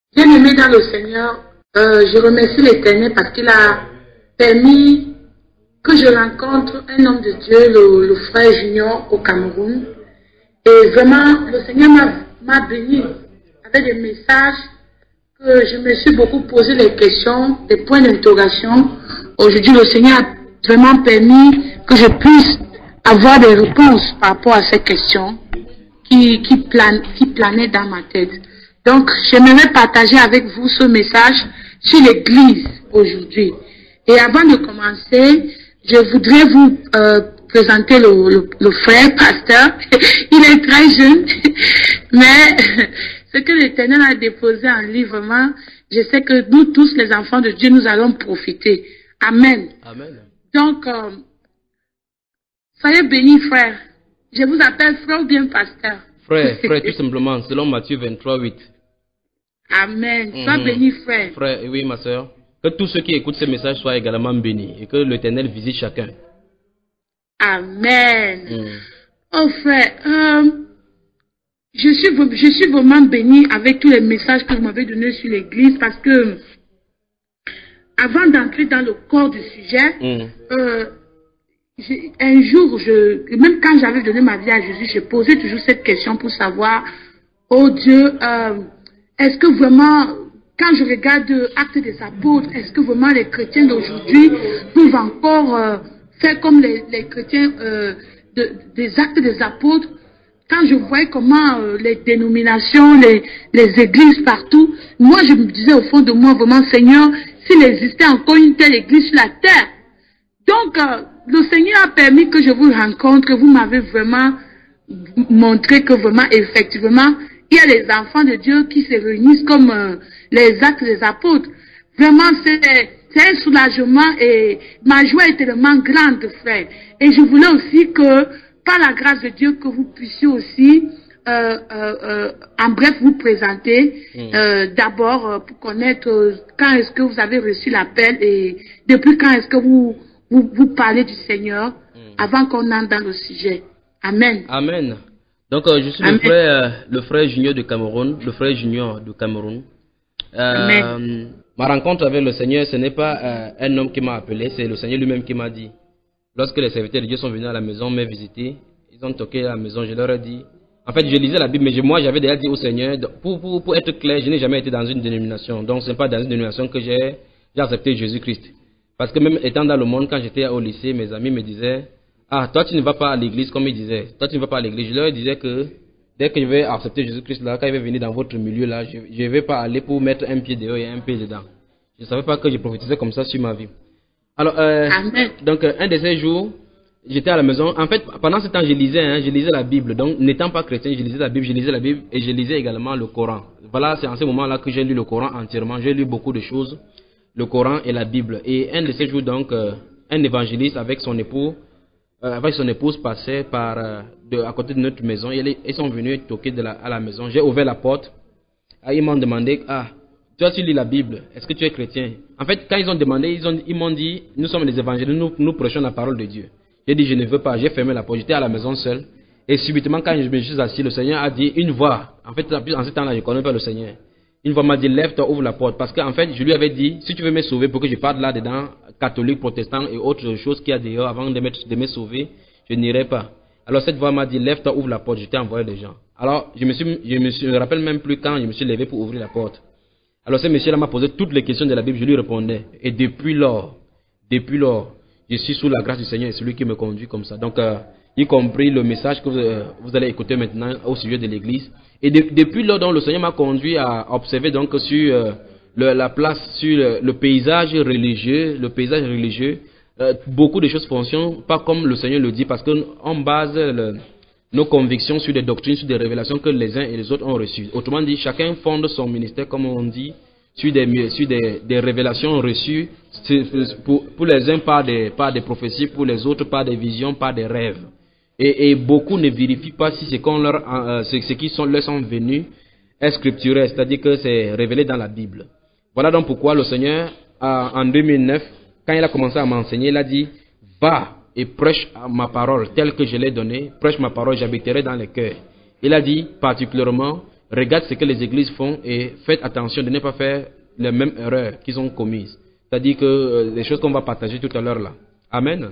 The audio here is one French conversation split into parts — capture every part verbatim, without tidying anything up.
Bien aimé dans le Seigneur, euh, je remercie l'Éternel parce qu'il a permis que je rencontre un homme de Dieu, le, le frère Junior au Cameroun. Et vraiment, le Seigneur m'a béni avec des messages que je me suis beaucoup posé des questions, des points d'interrogation. Aujourd'hui, le Seigneur a vraiment permis que je puisse avoir des réponses par rapport à ces questions qui, qui, plan, qui planaient dans ma tête. Donc, j'aimerais partager avec vous ce message sur l'Église aujourd'hui. Et avant de commencer, je voudrais vous euh, présenter le, le, le frère pasteur. Il est très jeune, mais ce que l'Éternel a déposé en lui, vraiment, je sais que nous tous, les enfants de Dieu, nous allons profiter. Amen. Amen. Donc, euh, soyez bénis, frère. Je vous appelle frère ou bien pasteur. Frère, frère, tout simplement, selon Matthieu vingt-trois, huit. Amen. Sois mm-hmm. béni, frère. Frère, oui, ma soeur. Que tous ceux qui écoutent ce message soient également bénis et que l'Éternel visite chacun. Amen. Mm. Oh, frère, euh, je, suis, je suis vraiment béni avec tous les messages que vous m'avez donnés sur l'Église parce que, avant d'entrer dans le corps du sujet, mm. euh, un jour, je, même quand j'avais donné ma vie à Jésus, je posais toujours cette question pour savoir, oh Dieu, euh, est-ce que vraiment, quand je regarde Actes des Apôtres, est-ce que vraiment les chrétiens d'aujourd'hui peuvent encore euh, faire comme les, les chrétiens euh, de, des Actes des Apôtres? Quand je voyais comment euh, les dénominations, les, les églises partout, moi je me disais au fond de moi, vraiment, Seigneur, s'il existait encore une telle église sur la terre. Donc, euh, le Seigneur a permis que je vous rencontre, que vous m'avez vraiment montré que vraiment, effectivement, il y a les enfants de Dieu qui se réunissent comme euh, les Actes des Apôtres. Vraiment, c'est un soulagement et ma joie est tellement grande, frère. Et je voulais aussi que, par la grâce de Dieu, que vous puissiez aussi, euh, euh, euh, en bref, vous présenter. Mm. Euh, D'abord, euh, pour connaître euh, quand est-ce que vous avez reçu l'appel et depuis quand est-ce que vous, vous, vous parlez du Seigneur, mm. avant qu'on entre dans le sujet. Amen. Amen. Donc, euh, je suis le frère, euh, le frère Junior de Cameroun, le frère Junior de Cameroun. Euh, ma rencontre avec le Seigneur, ce n'est pas euh, un homme qui m'a appelé, c'est le Seigneur lui-même qui m'a dit. Lorsque les serviteurs de Dieu sont venus à la maison me visiter, ils ont toqué à la maison, je leur ai dit. En fait, je lisais la Bible, mais je, moi, j'avais déjà dit au Seigneur, pour, pour, pour être clair, je n'ai jamais été dans une dénomination. Donc, ce n'est pas dans une dénomination que j'ai accepté Jésus-Christ. Parce que même étant dans le monde, quand j'étais au lycée, mes amis me disaient, ah, toi tu ne vas pas à l'église, comme ils disaient. Toi tu ne vas pas à l'église. Je leur disais que dès que je vais accepter Jésus-Christ là, quand il va venir dans votre milieu là, je ne vais pas aller pour mettre un pied dehors et un pied dedans. Je ne savais pas que je prophétisais comme ça sur ma vie. Alors, euh, donc euh, un de ces jours, j'étais à la maison. En fait, pendant ce temps, je lisais, hein, je lisais la Bible. Donc, n'étant pas chrétien, je lisais la Bible, je lisais la Bible et je lisais également le Coran. Voilà, c'est en ce moment-là que j'ai lu le Coran entièrement. J'ai lu beaucoup de choses, le Coran et la Bible. Et un de ces jours, donc, euh, un évangéliste avec son époux, Euh, avec son épouse passait par euh, de, à côté de notre maison. Ils, ils sont venus toquer de la, à la maison. J'ai ouvert la porte. Ah, ils m'ont demandé, ah, toi tu lis la Bible, est-ce que tu es chrétien? En fait, quand ils ont demandé, ils ont, ils m'ont dit, nous sommes les évangélistes, nous, nous prêchons la parole de Dieu. J'ai dit, je ne veux pas. J'ai fermé la porte. J'étais à la maison seul. Et subitement, quand je me suis assis, le Seigneur a dit une voix. En fait, en ce temps-là, je ne connais pas le Seigneur. Une voix m'a dit, lève-toi, ouvre la porte. Parce qu'en fait, je lui avais dit, si tu veux me sauver pour que je parte là-dedans, catholique, protestant et autres choses qu'il y a dehors, avant de me, de me sauver, je n'irai pas. Alors cette voix m'a dit, lève-toi, ouvre la porte. Je t'ai envoyé des gens. Alors, je me suis, je me suis, je me rappelle même plus quand je me suis levé pour ouvrir la porte. Alors ce monsieur-là m'a posé toutes les questions de la Bible, je lui répondais. Et depuis lors, depuis lors, je suis sous la grâce du Seigneur et c'est lui qui me conduit comme ça. Donc, euh, y compris le message que vous, euh, vous allez écouter maintenant au sujet de l'église. Et de, depuis lors, donc, le Seigneur m'a conduit à observer donc sur euh, le, la place, sur le, le paysage religieux, le paysage religieux. Euh, beaucoup de choses fonctionnent pas comme le Seigneur le dit parce qu'on base le, nos convictions sur des doctrines, sur des révélations que les uns et les autres ont reçues. Autrement dit, chacun fonde son ministère, comme on dit, sur des, sur des, des révélations reçues, pour, pour les uns par des, par des prophéties, pour les autres par des visions, par des rêves. Et, et beaucoup ne vérifient pas si ce, qu'on leur, euh, ce, ce qui sont, leur sont venus est scripturel, c'est-à-dire que c'est révélé dans la Bible. Voilà donc pourquoi le Seigneur, a, en deux mille neuf, quand il a commencé à m'enseigner, il a dit, va et prêche ma parole telle que je l'ai donnée, prêche ma parole, j'habiterai dans les cœurs. Il a dit particulièrement, regarde ce que les églises font et faites attention de ne pas faire les mêmes erreurs qu'ils ont commises. C'est-à-dire que euh, les choses qu'on va partager tout à l'heure là. Amen.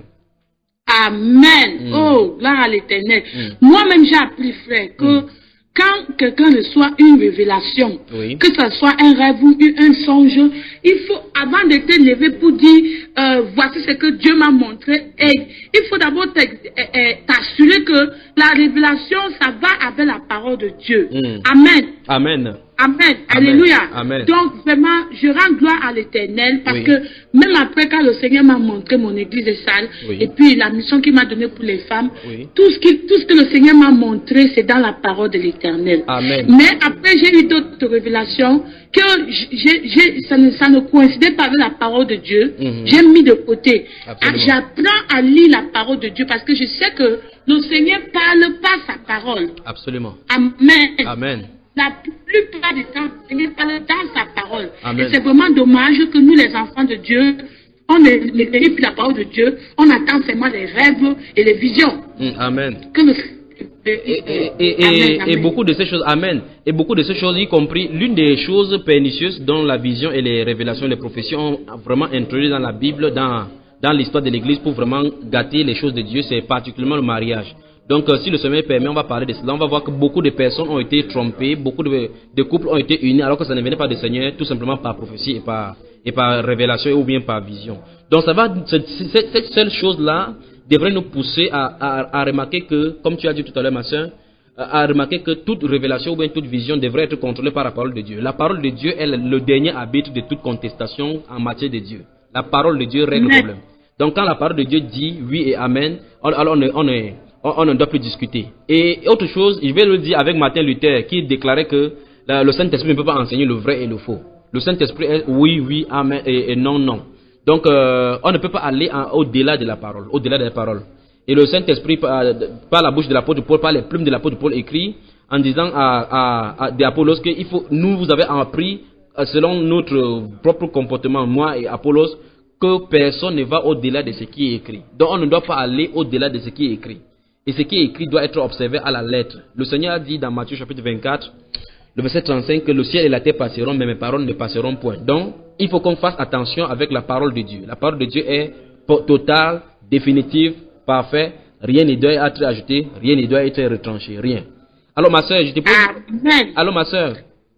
Amen. Mm. Oh, là à l'éternel. Mm. Moi-même, j'ai appris, frère, que mm. quand quelqu'un reçoit une révélation, oui. que ce soit un rêve ou un songe, il faut, avant de te lever pour dire, euh, voici ce que Dieu m'a montré, et il faut d'abord t'assurer que la révélation, ça va avec la parole de Dieu. Mm. Amen. Amen. Amen. Alléluia. Amen. Donc, vraiment, je rends gloire à l'éternel parce oui. que même après, quand le Seigneur m'a montré mon église est sale, oui. et puis la mission qu'il m'a donnée pour les femmes, oui. tout, ce qui, tout ce que le Seigneur m'a montré, c'est dans la parole de l'éternel. Mais après, j'ai eu d'autres révélations que j'ai, j'ai, ça, ne, ça ne coïncidait pas avec la parole de Dieu. Mm-hmm. J'ai mis de côté. J'apprends à lire la parole de Dieu parce que je sais que le Seigneur parle par sa parole. Absolument. Amen. Amen. La plupart du temps, le Seigneur parle dans sa parole. Amen. Et c'est vraiment dommage que nous, les enfants de Dieu, on ne lit plus la parole de Dieu, on attend seulement les rêves et les visions. Mm, amen. Que le... et, et, et, amen, amen. Et beaucoup de ces choses, amen. Et beaucoup de ces choses, y compris l'une des choses pernicieuses dont la vision et les révélations et les prophéties ont vraiment introduit dans la Bible, dans, dans l'histoire de l'Église pour vraiment gâter les choses de Dieu, c'est particulièrement le mariage. Donc, euh, si le Seigneur permet, on va parler de cela. On va voir que beaucoup de personnes ont été trompées, beaucoup de, de couples ont été unis, alors que ça ne venait pas du Seigneur, tout simplement par prophétie et par, et par révélation ou bien par vision. Donc, ça va, cette, cette seule chose-là devrait nous pousser à, à, à remarquer que, comme tu as dit tout à l'heure, ma soeur, à remarquer que toute révélation ou bien toute vision devrait être contrôlée par la parole de Dieu. La parole de Dieu est le dernier arbitre de toute contestation en matière de Dieu. La parole de Dieu règle le problème. Donc, quand la parole de Dieu dit oui et amen, alors on est, on est on ne doit plus discuter. Et autre chose, je vais le dire avec Martin Luther qui déclarait que la, le Saint-Esprit ne peut pas enseigner le vrai et le faux. Le Saint-Esprit est oui, oui, amen et, et non, non. Donc euh, on ne peut pas aller au-delà de la parole, au-delà de la parole. Et le Saint-Esprit, par, par la bouche de l'apôtre Paul, par les plumes de l'apôtre Paul écrit en disant à, à, à de Apollos que il faut, nous vous avez appris selon notre propre comportement, moi et Apollos, que personne ne va au-delà de ce qui est écrit. Donc on ne doit pas aller au-delà de ce qui est écrit. Et ce qui est écrit doit être observé à la lettre. Le Seigneur a dit dans Matthieu chapitre vingt-quatre, le verset trente-cinq, que le ciel et la terre passeront, mais mes paroles ne passeront point. Donc, il faut qu'on fasse attention avec la parole de Dieu. La parole de Dieu est totale, définitive, parfaite. Rien ne doit être ajouté, rien ne doit être retranché, rien. Alors ma soeur, je te pose... Amen. Alors ma soeur.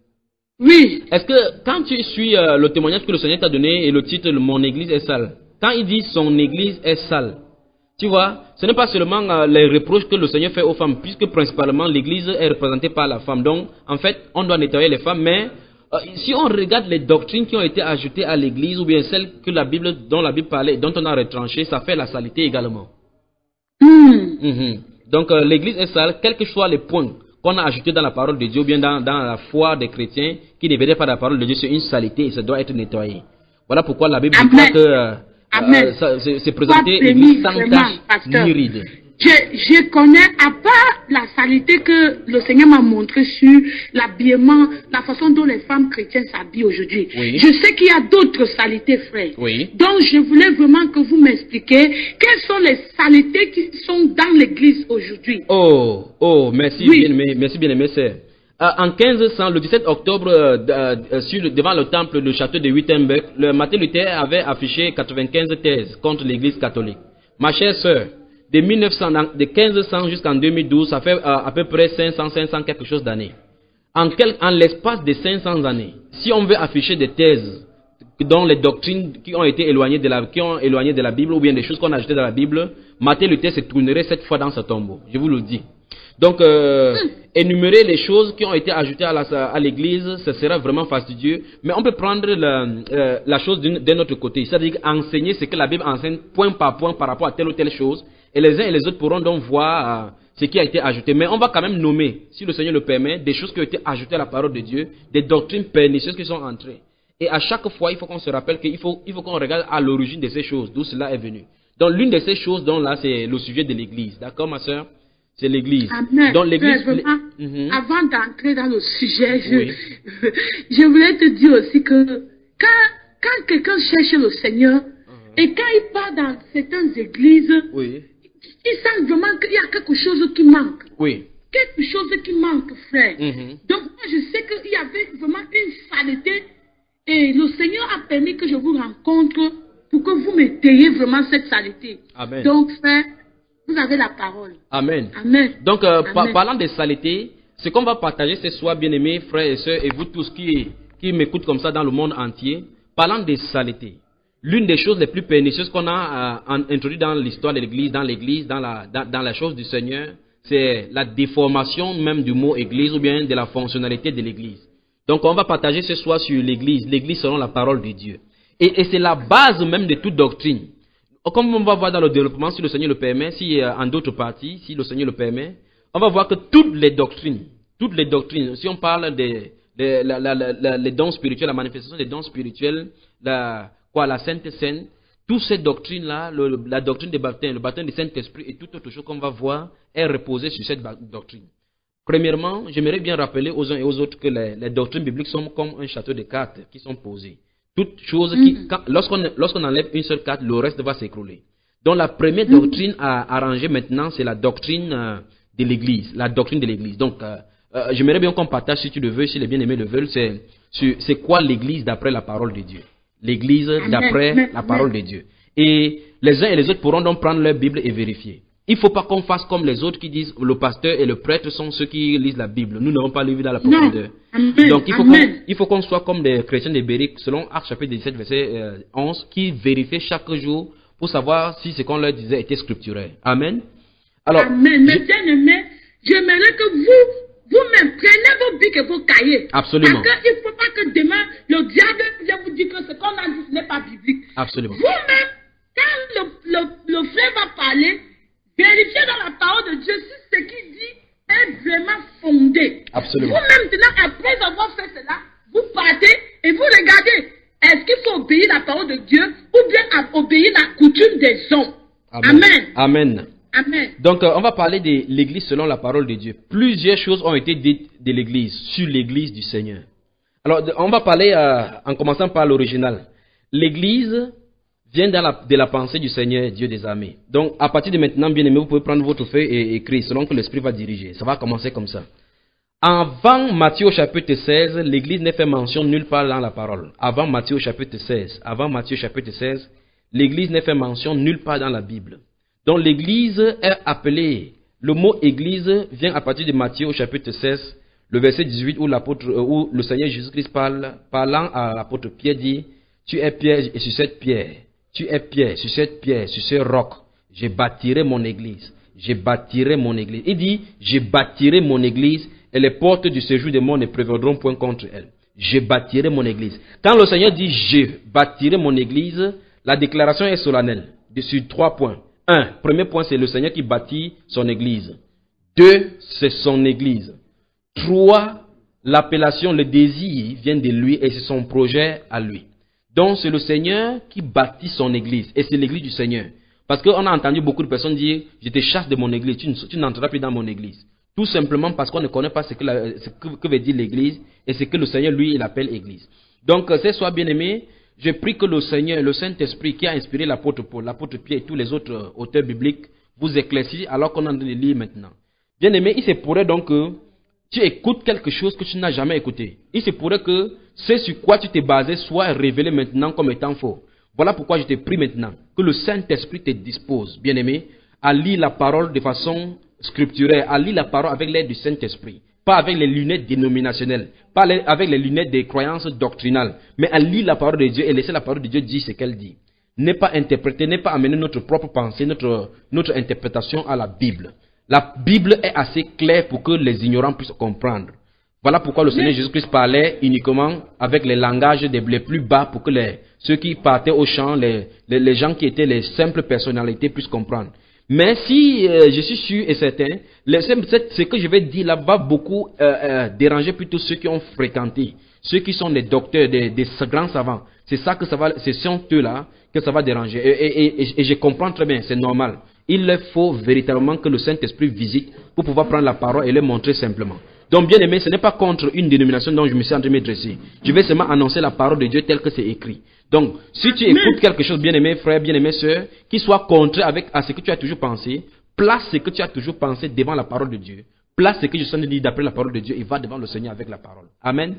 Oui. Est-ce que quand tu suis euh, le témoignage que le Seigneur t'a donné et le titre « Mon église est sale », quand il dit « son église est sale », tu vois, ce n'est pas seulement euh, les reproches que le Seigneur fait aux femmes, puisque principalement l'église est représentée par la femme. Donc, en fait, on doit nettoyer les femmes, mais euh, si on regarde les doctrines qui ont été ajoutées à l'église, ou bien celles que la Bible, dont la Bible parlait, dont on a retranché, ça fait la saleté également. Mm. Mm-hmm. Donc, euh, l'église est sale, quels que soient les points qu'on a ajoutés dans la parole de Dieu, ou bien dans, dans la foi des chrétiens, qui ne venaient pas de la parole de Dieu, c'est une saleté et ça doit être nettoyé. Voilà pourquoi la Bible dit que... Euh, Amen. Euh, c'est présenté l'église sans tache ni ride. Je, je connais, à part la saleté que le Seigneur m'a montré sur l'habillement, la façon dont les femmes chrétiennes s'habillent aujourd'hui. Oui. Je sais qu'il y a d'autres saletés, frère. Oui. Donc, je voulais vraiment que vous m'expliquiez quelles sont les saletés qui sont dans l'église aujourd'hui. Oh, oh, merci oui. bien aimé, merci bien aimé, sœur. Euh, en quinze cents, le dix-sept octobre, euh, euh, sur le, devant le temple du château de Wittenberg, le Martin Luther avait affiché quatre-vingt-quinze thèses contre l'église catholique. Ma chère sœur, de, mille neuf cents, de quinze cents jusqu'en deux mille douze, ça fait euh, à peu près cinq cents, cinq cents quelque chose d'années. En, quel, en l'espace de cinq cents années, si on veut afficher des thèses dont les doctrines qui ont été éloignées de la, qui ont éloigné de la Bible, ou bien des choses qu'on a ajoutées dans la Bible, Martin Luther se tournerait cette fois dans ce tombeau. Je vous le dis. Donc, euh, énumérer les choses qui ont été ajoutées à l'église, ce sera vraiment fastidieux. Mais on peut prendre la, euh, la chose d'un autre côté. C'est-à-dire enseigner ce que la Bible enseigne point par point par rapport à telle ou telle chose. Et les uns et les autres pourront donc voir euh, ce qui a été ajouté. Mais on va quand même nommer, si le Seigneur le permet, des choses qui ont été ajoutées à la parole de Dieu, des doctrines pernicieuses qui sont entrées. Et à chaque fois, il faut qu'on se rappelle qu'il faut, il faut qu'on regarde à l'origine de ces choses, d'où cela est venu. Donc, l'une de ces choses, dont là, c'est le sujet de l'église. D'accord, ma soeur? C'est l'église. Dans l'église. Mm-hmm. Avant d'entrer dans le sujet, je, oui. je voulais te dire aussi que quand, quand quelqu'un cherche le Seigneur uh-huh. et quand il part dans certaines églises, oui. il sent vraiment qu'il y a quelque chose qui manque. Oui. quelque chose qui manque, frère. Mm-hmm. Donc, moi, je sais qu'il y avait vraiment une saleté. Et le Seigneur a permis que je vous rencontre pour que vous m'étayiez vraiment cette saleté. Amen. Donc, frère, vous avez la parole. Amen. Amen. Donc, euh, Amen. par, parlant de saleté, ce qu'on va partager ce soir, bien-aimés frères et sœurs, et vous tous qui, qui m'écoutent comme ça dans le monde entier, parlant de saleté, l'une des choses les plus pernicieuses qu'on a euh, introduit dans l'histoire de l'Église, dans l'Église, dans la, dans, dans la chose du Seigneur, c'est la déformation même du mot Église ou bien de la fonctionnalité de l'Église. Donc, on va partager ce soir sur l'Église, l'Église selon la parole de Dieu. Et, et c'est la base même de toute doctrine. Comme on va voir dans le développement, si le Seigneur le permet, si euh, en d'autres parties, si le Seigneur le permet, on va voir que toutes les doctrines, toutes les doctrines, si on parle des, des la, la, la, les dons spirituels, la manifestation des dons spirituels, la, quoi, la Sainte Seine, toutes ces doctrines-là, le, la doctrine des baptêmes, le baptême du Saint-Esprit et toute autre chose qu'on va voir est reposée sur cette doctrine. Premièrement, j'aimerais bien rappeler aux uns et aux autres que les, les doctrines bibliques sont comme un château de cartes qui sont posées. Toutes choses qui, mm-hmm. lorsqu'on lorsqu'on enlève une seule carte, le reste va s'écrouler. Donc la première mm-hmm. doctrine à arranger maintenant, c'est la doctrine euh, de l'Église, la doctrine de l'Église. Donc, euh, euh, j'aimerais bien qu'on partage, si tu le veux, si les bien-aimés le veulent, c'est, c'est quoi l'Église d'après la parole de Dieu. L'Église d'après la parole de Dieu. Et les uns et les autres pourront donc prendre leur Bible et vérifier. Il ne faut pas qu'on fasse comme les autres qui disent le pasteur et le prêtre sont ceux qui lisent la Bible. Nous n'avons pas lu dans la profondeur. Donc il faut, qu'on, il faut qu'on soit comme des chrétiens de Béric, selon Actes chapitre dix-sept, verset euh, onze, qui vérifient chaque jour pour savoir si ce qu'on leur disait était scripturel. Amen. Alors, Amen. Mais bien aimé, j'aimerais que vous, vous-même, prenez vos bics et vos cahiers. Absolument. Parce qu'il ne faut pas que demain, le diable vienne vous dire que ce qu'on a dit ce n'est pas biblique. Absolument. Vous-même, quand le, le, le frère va parler, vérifiez dans la parole de Dieu si ce qu'il dit est vraiment fondé. Absolument. Vous-même, maintenant, après avoir fait cela, vous partez et vous regardez. Est-ce qu'il faut obéir la parole de Dieu ou bien obéir la coutume des hommes? Amen. Amen. Amen. Amen. Donc, euh, on va parler de l'Église selon la parole de Dieu. Plusieurs choses ont été dites de l'Église, sur l'Église du Seigneur. Alors, on va parler euh, en commençant par l'original. L'Église vient dans la, de la pensée du Seigneur, Dieu des armées. Donc, à partir de maintenant, bien aimé, vous pouvez prendre votre feuille et écrire selon que l'Esprit va diriger. Ça va commencer comme ça. Avant Matthieu au chapitre seize, l'Église n'est fait mention nulle part dans la parole. Avant Matthieu au chapitre seize, avant Matthieu au chapitre seize, l'Église n'est fait mention nulle part dans la Bible. Donc, l'Église est appelée, le mot Église vient à partir de Matthieu au chapitre seize, le verset dix-huit où, l'apôtre, où le Seigneur Jésus-Christ parle, parlant à l'apôtre Pierre dit, tu es Pierre et sur cette pierre, tu es Pierre, sur cette pierre, sur ce roc, je bâtirai mon église. Je bâtirai mon église. Il dit, je bâtirai mon église et les portes du séjour des morts ne prévaudront point contre elle. Je bâtirai mon église. Quand le Seigneur dit, je bâtirai mon église, la déclaration est solennelle. Sur trois points. Un, premier point, c'est le Seigneur qui bâtit son église. Deux, c'est son église. Trois, l'appellation, le désir vient de lui et c'est son projet à lui. Donc, c'est le Seigneur qui bâtit son église. Et c'est l'église du Seigneur. Parce qu'on a entendu beaucoup de personnes dire, je te chasse de mon église, tu, tu n'entreras plus dans mon église. Tout simplement parce qu'on ne connaît pas ce que, la, ce que, que veut dire l'église et ce que le Seigneur, lui, il appelle église. Donc, ce soir, bien-aimé, je prie que le Seigneur, le Saint-Esprit qui a inspiré l'apôtre Paul, l'apôtre Pierre et tous les autres auteurs bibliques vous éclaircissent alors qu'on est en train de lire maintenant. Bien-aimé, il se pourrait donc que tu écoutes quelque chose que tu n'as jamais écouté. Il se pourrait que ce sur quoi tu t'es basé soit révélé maintenant comme étant faux. Voilà pourquoi je te prie maintenant que le Saint-Esprit te dispose, bien-aimé, à lire la parole de façon scripturelle, à lire la parole avec l'aide du Saint-Esprit. Pas avec les lunettes dénominationnelles, pas avec les lunettes des croyances doctrinales, mais à lire la parole de Dieu et laisser la parole de Dieu dire ce qu'elle dit. N'est pas interpréter, n'est pas amener notre propre pensée, notre, notre interprétation à la Bible. La Bible est assez claire pour que les ignorants puissent comprendre. Voilà pourquoi le Seigneur Jésus-Christ parlait uniquement avec les langages les plus bas pour que les, ceux qui partaient au champ, les, les, les gens qui étaient les simples personnalités puissent comprendre. Mais si euh, je suis sûr et certain, les, ce que je vais dire là va beaucoup euh, euh, déranger plutôt ceux qui ont fréquenté, ceux qui sont des docteurs, des, des grands savants. C'est ça que ça va, ce sont eux-là que ça va déranger. Et, et, et, et je comprends très bien, c'est normal. Il leur faut véritablement que le Saint-Esprit visite pour pouvoir prendre la parole et le montrer simplement. Donc, bien aimé, ce n'est pas contre une dénomination dont je me suis en train de me dresser. Je vais seulement annoncer la parole de Dieu telle que c'est écrit. Donc, si tu écoutes quelque chose, bien aimé frère, bien aimé sœur, qui soit contraire avec à ce que tu as toujours pensé, place ce que tu as toujours pensé devant la parole de Dieu. place ce que je suis en train de dire d'après la parole de Dieu et va devant le Seigneur avec la parole. Amen.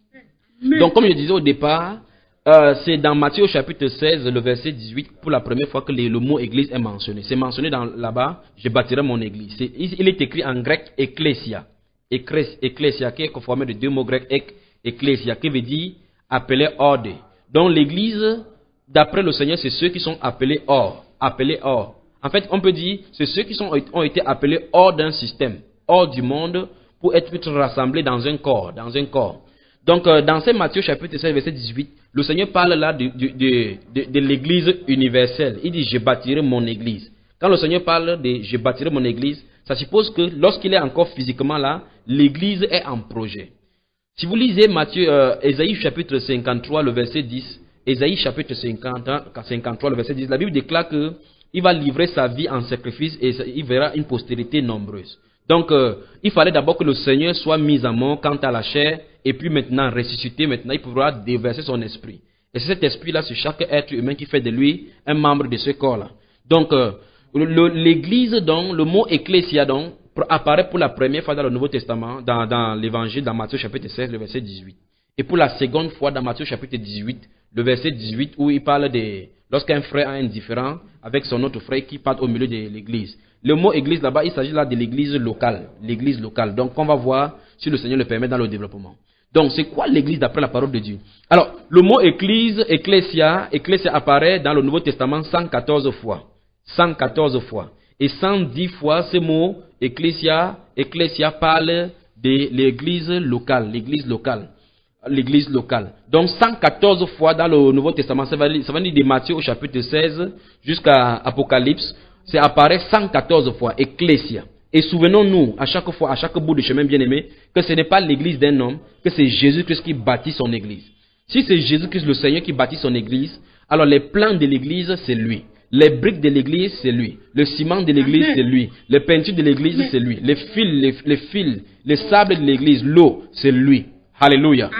Amen. Donc, comme je disais au départ, euh, c'est dans Matthieu au chapitre seize, le verset dix-huit, pour la première fois que les, le mot église est mentionné. C'est mentionné dans, là-bas, je bâtirai mon église. C'est, il est écrit en grec ecclesia. Ecclesia, qui est conformé de deux mots grecs, ek, ecclesia, qui veut dire appeler hors de. Donc, l'église, d'après le Seigneur, c'est ceux qui sont appelés hors. Appelés hors. En fait, on peut dire, c'est ceux qui sont, ont été appelés hors d'un système, hors du monde, pour être rassemblés dans un corps, dans un corps. Donc, euh, dans ce Matthieu chapitre seize, verset dix-huit, le Seigneur parle là de, de, de, de, de l'église universelle. Il dit, je bâtirai mon église. Quand le Seigneur parle de je bâtirai mon église, ça suppose que lorsqu'il est encore physiquement là, l'église est en projet. Si vous lisez Matthieu, euh, Ésaïe chapitre cinquante-trois, le verset dix, Ésaïe chapitre cinquante, cinquante-trois, le verset dix, la Bible déclare que il va livrer sa vie en sacrifice et il verra une postérité nombreuse. Donc, euh, il fallait d'abord que le Seigneur soit mis à mort quant à la chair, et puis maintenant ressuscité, maintenant il pourra déverser son esprit. Et c'est cet esprit-là sur chaque être humain qui fait de lui un membre de ce corps-là. Donc, euh, l'église, donc, le mot ecclésia, donc, apparaît pour la première fois dans le Nouveau Testament, dans, dans l'évangile, dans Matthieu chapitre seize, le verset dix-huit. Et pour la seconde fois dans Matthieu chapitre dix-huit, le verset dix-huit, où il parle de lorsqu'un frère a un différend avec son autre frère qui part au milieu de l'église. Le mot église là-bas, il s'agit là de l'église locale. L'église locale. Donc, on va voir si le Seigneur le permet dans le développement. Donc, c'est quoi l'église d'après la parole de Dieu? Alors, le mot église, ecclésia, ecclésia apparaît dans le Nouveau Testament cent quatorze fois. cent quatorze fois. Et cent dix fois, ce mot ecclésia, ecclésia parle de l'église locale. L'église locale. L'église locale. Donc, cent quatorze fois dans le Nouveau Testament, ça va, ça va dire de Matthieu au chapitre seize jusqu'à Apocalypse, ça apparaît cent quatorze fois, ecclésia. Et souvenons-nous, à chaque fois, à chaque bout de chemin bien-aimé, que ce n'est pas l'église d'un homme, que c'est Jésus-Christ qui bâtit son église. Si c'est Jésus-Christ le Seigneur qui bâtit son église, alors les plans de l'église, c'est lui. Les briques de l'église, c'est lui. Le ciment de l'église, c'est lui. Les peintures de l'église, c'est lui. Les fils, les, les fils, les sables de l'église, l'eau, c'est lui. Alléluia.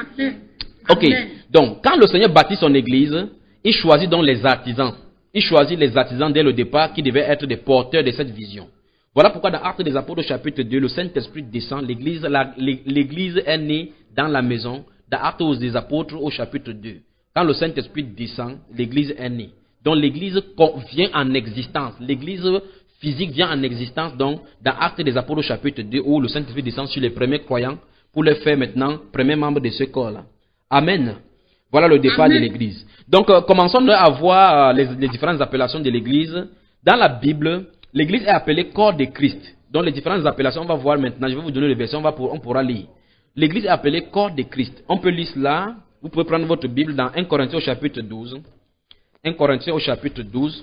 Ok. Donc, quand le Seigneur bâtit son église, il choisit donc les artisans. Il choisit les artisans dès le départ qui devaient être des porteurs de cette vision. Voilà pourquoi dans Actes des Apôtres chapitre deux, le Saint-Esprit descend, l'église, la, l'église est née dans la maison. Dans Actes des Apôtres au chapitre deux, quand le Saint-Esprit descend, l'église est née. Donc l'église vient en existence. L'église physique vient en existence donc dans Actes des Apôtres au chapitre deux où le Saint-Esprit descend sur les premiers croyants pour les faire maintenant premiers membres de ce corps-là. Amen. Voilà le départ Amen. De l'église. Donc euh, commençons à voir euh, les, les différentes appellations de l'église. Dans la Bible, l'église est appelée corps de Christ. Donc les différentes appellations, on va voir maintenant. Je vais vous donner les versions, on, va pour, on pourra lire. L'église est appelée corps de Christ. On peut lire cela. Vous pouvez prendre votre Bible dans un Corinthiens au chapitre douze. un Corinthiens au chapitre douze.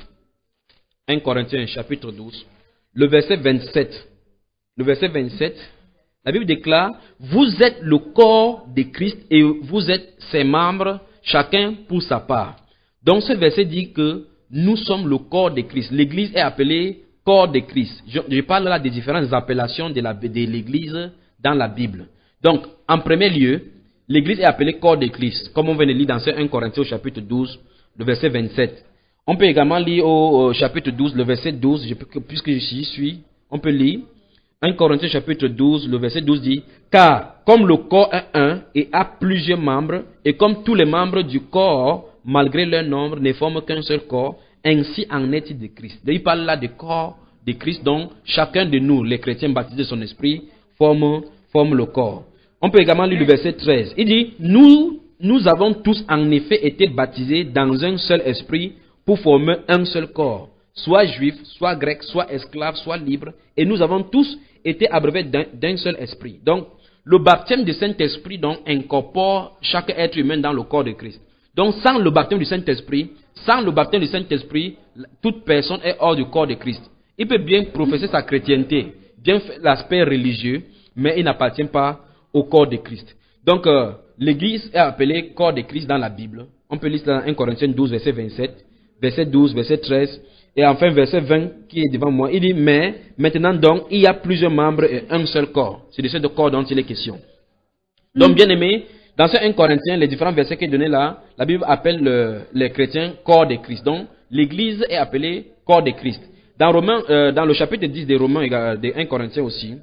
un Corinthiens chapitre douze. Le verset vingt-sept. Le verset vingt-sept. La Bible déclare, vous êtes le corps de Christ et vous êtes ses membres, chacun pour sa part. Donc ce verset dit que nous sommes le corps de Christ. L'église est appelée corps de Christ. Je, je parle là des différentes appellations de, la, de l'église dans la Bible. Donc, en premier lieu, l'église est appelée corps de Christ, comme on vient de lire dans un Corinthiens au chapitre douze, le verset vingt-sept. On peut également lire au, au chapitre douze, le verset douze, je, puisque j'y suis, on peut lire. un Corinthiens chapitre douze, le verset douze dit, « Car comme le corps est un et a plusieurs membres, et comme tous les membres du corps, malgré leur nombre, ne forment qu'un seul corps, ainsi en est-il de Christ. » Il parle là du corps de Christ, donc chacun de nous, les chrétiens baptisés de son esprit, forme, forme le corps. On peut également lire le verset treize. Il dit, « Nous, nous avons tous en effet été baptisés dans un seul esprit pour former un seul corps, soit juif, soit grec, soit esclave, soit libre, et nous avons tous été abreuvés d'un, d'un seul esprit. » Donc, le baptême du Saint-Esprit donc incorpore chaque être humain dans le corps de Christ. Donc, sans le baptême du Saint-Esprit, sans le baptême du Saint-Esprit, toute personne est hors du corps de Christ. Il peut bien professer sa chrétienté, bien faire l'aspect religieux, mais il n'appartient pas au corps de Christ. Donc, euh, l'église est appelée corps de Christ dans la Bible. On peut lire dans un Corinthiens douze, verset vingt-sept, verset douze, verset treize, et enfin verset vingt qui est devant moi. Il dit, mais maintenant donc, il y a plusieurs membres et un seul corps. C'est de ce corps dont il est question. Donc, bien aimé, dans ce un Corinthiens, les différents versets qui est donné là, la Bible appelle le, les chrétiens corps de Christ. Donc, l'église est appelée corps de Christ. Dans, Romains, euh, dans le chapitre dix des Romains, de un Corinthiens aussi,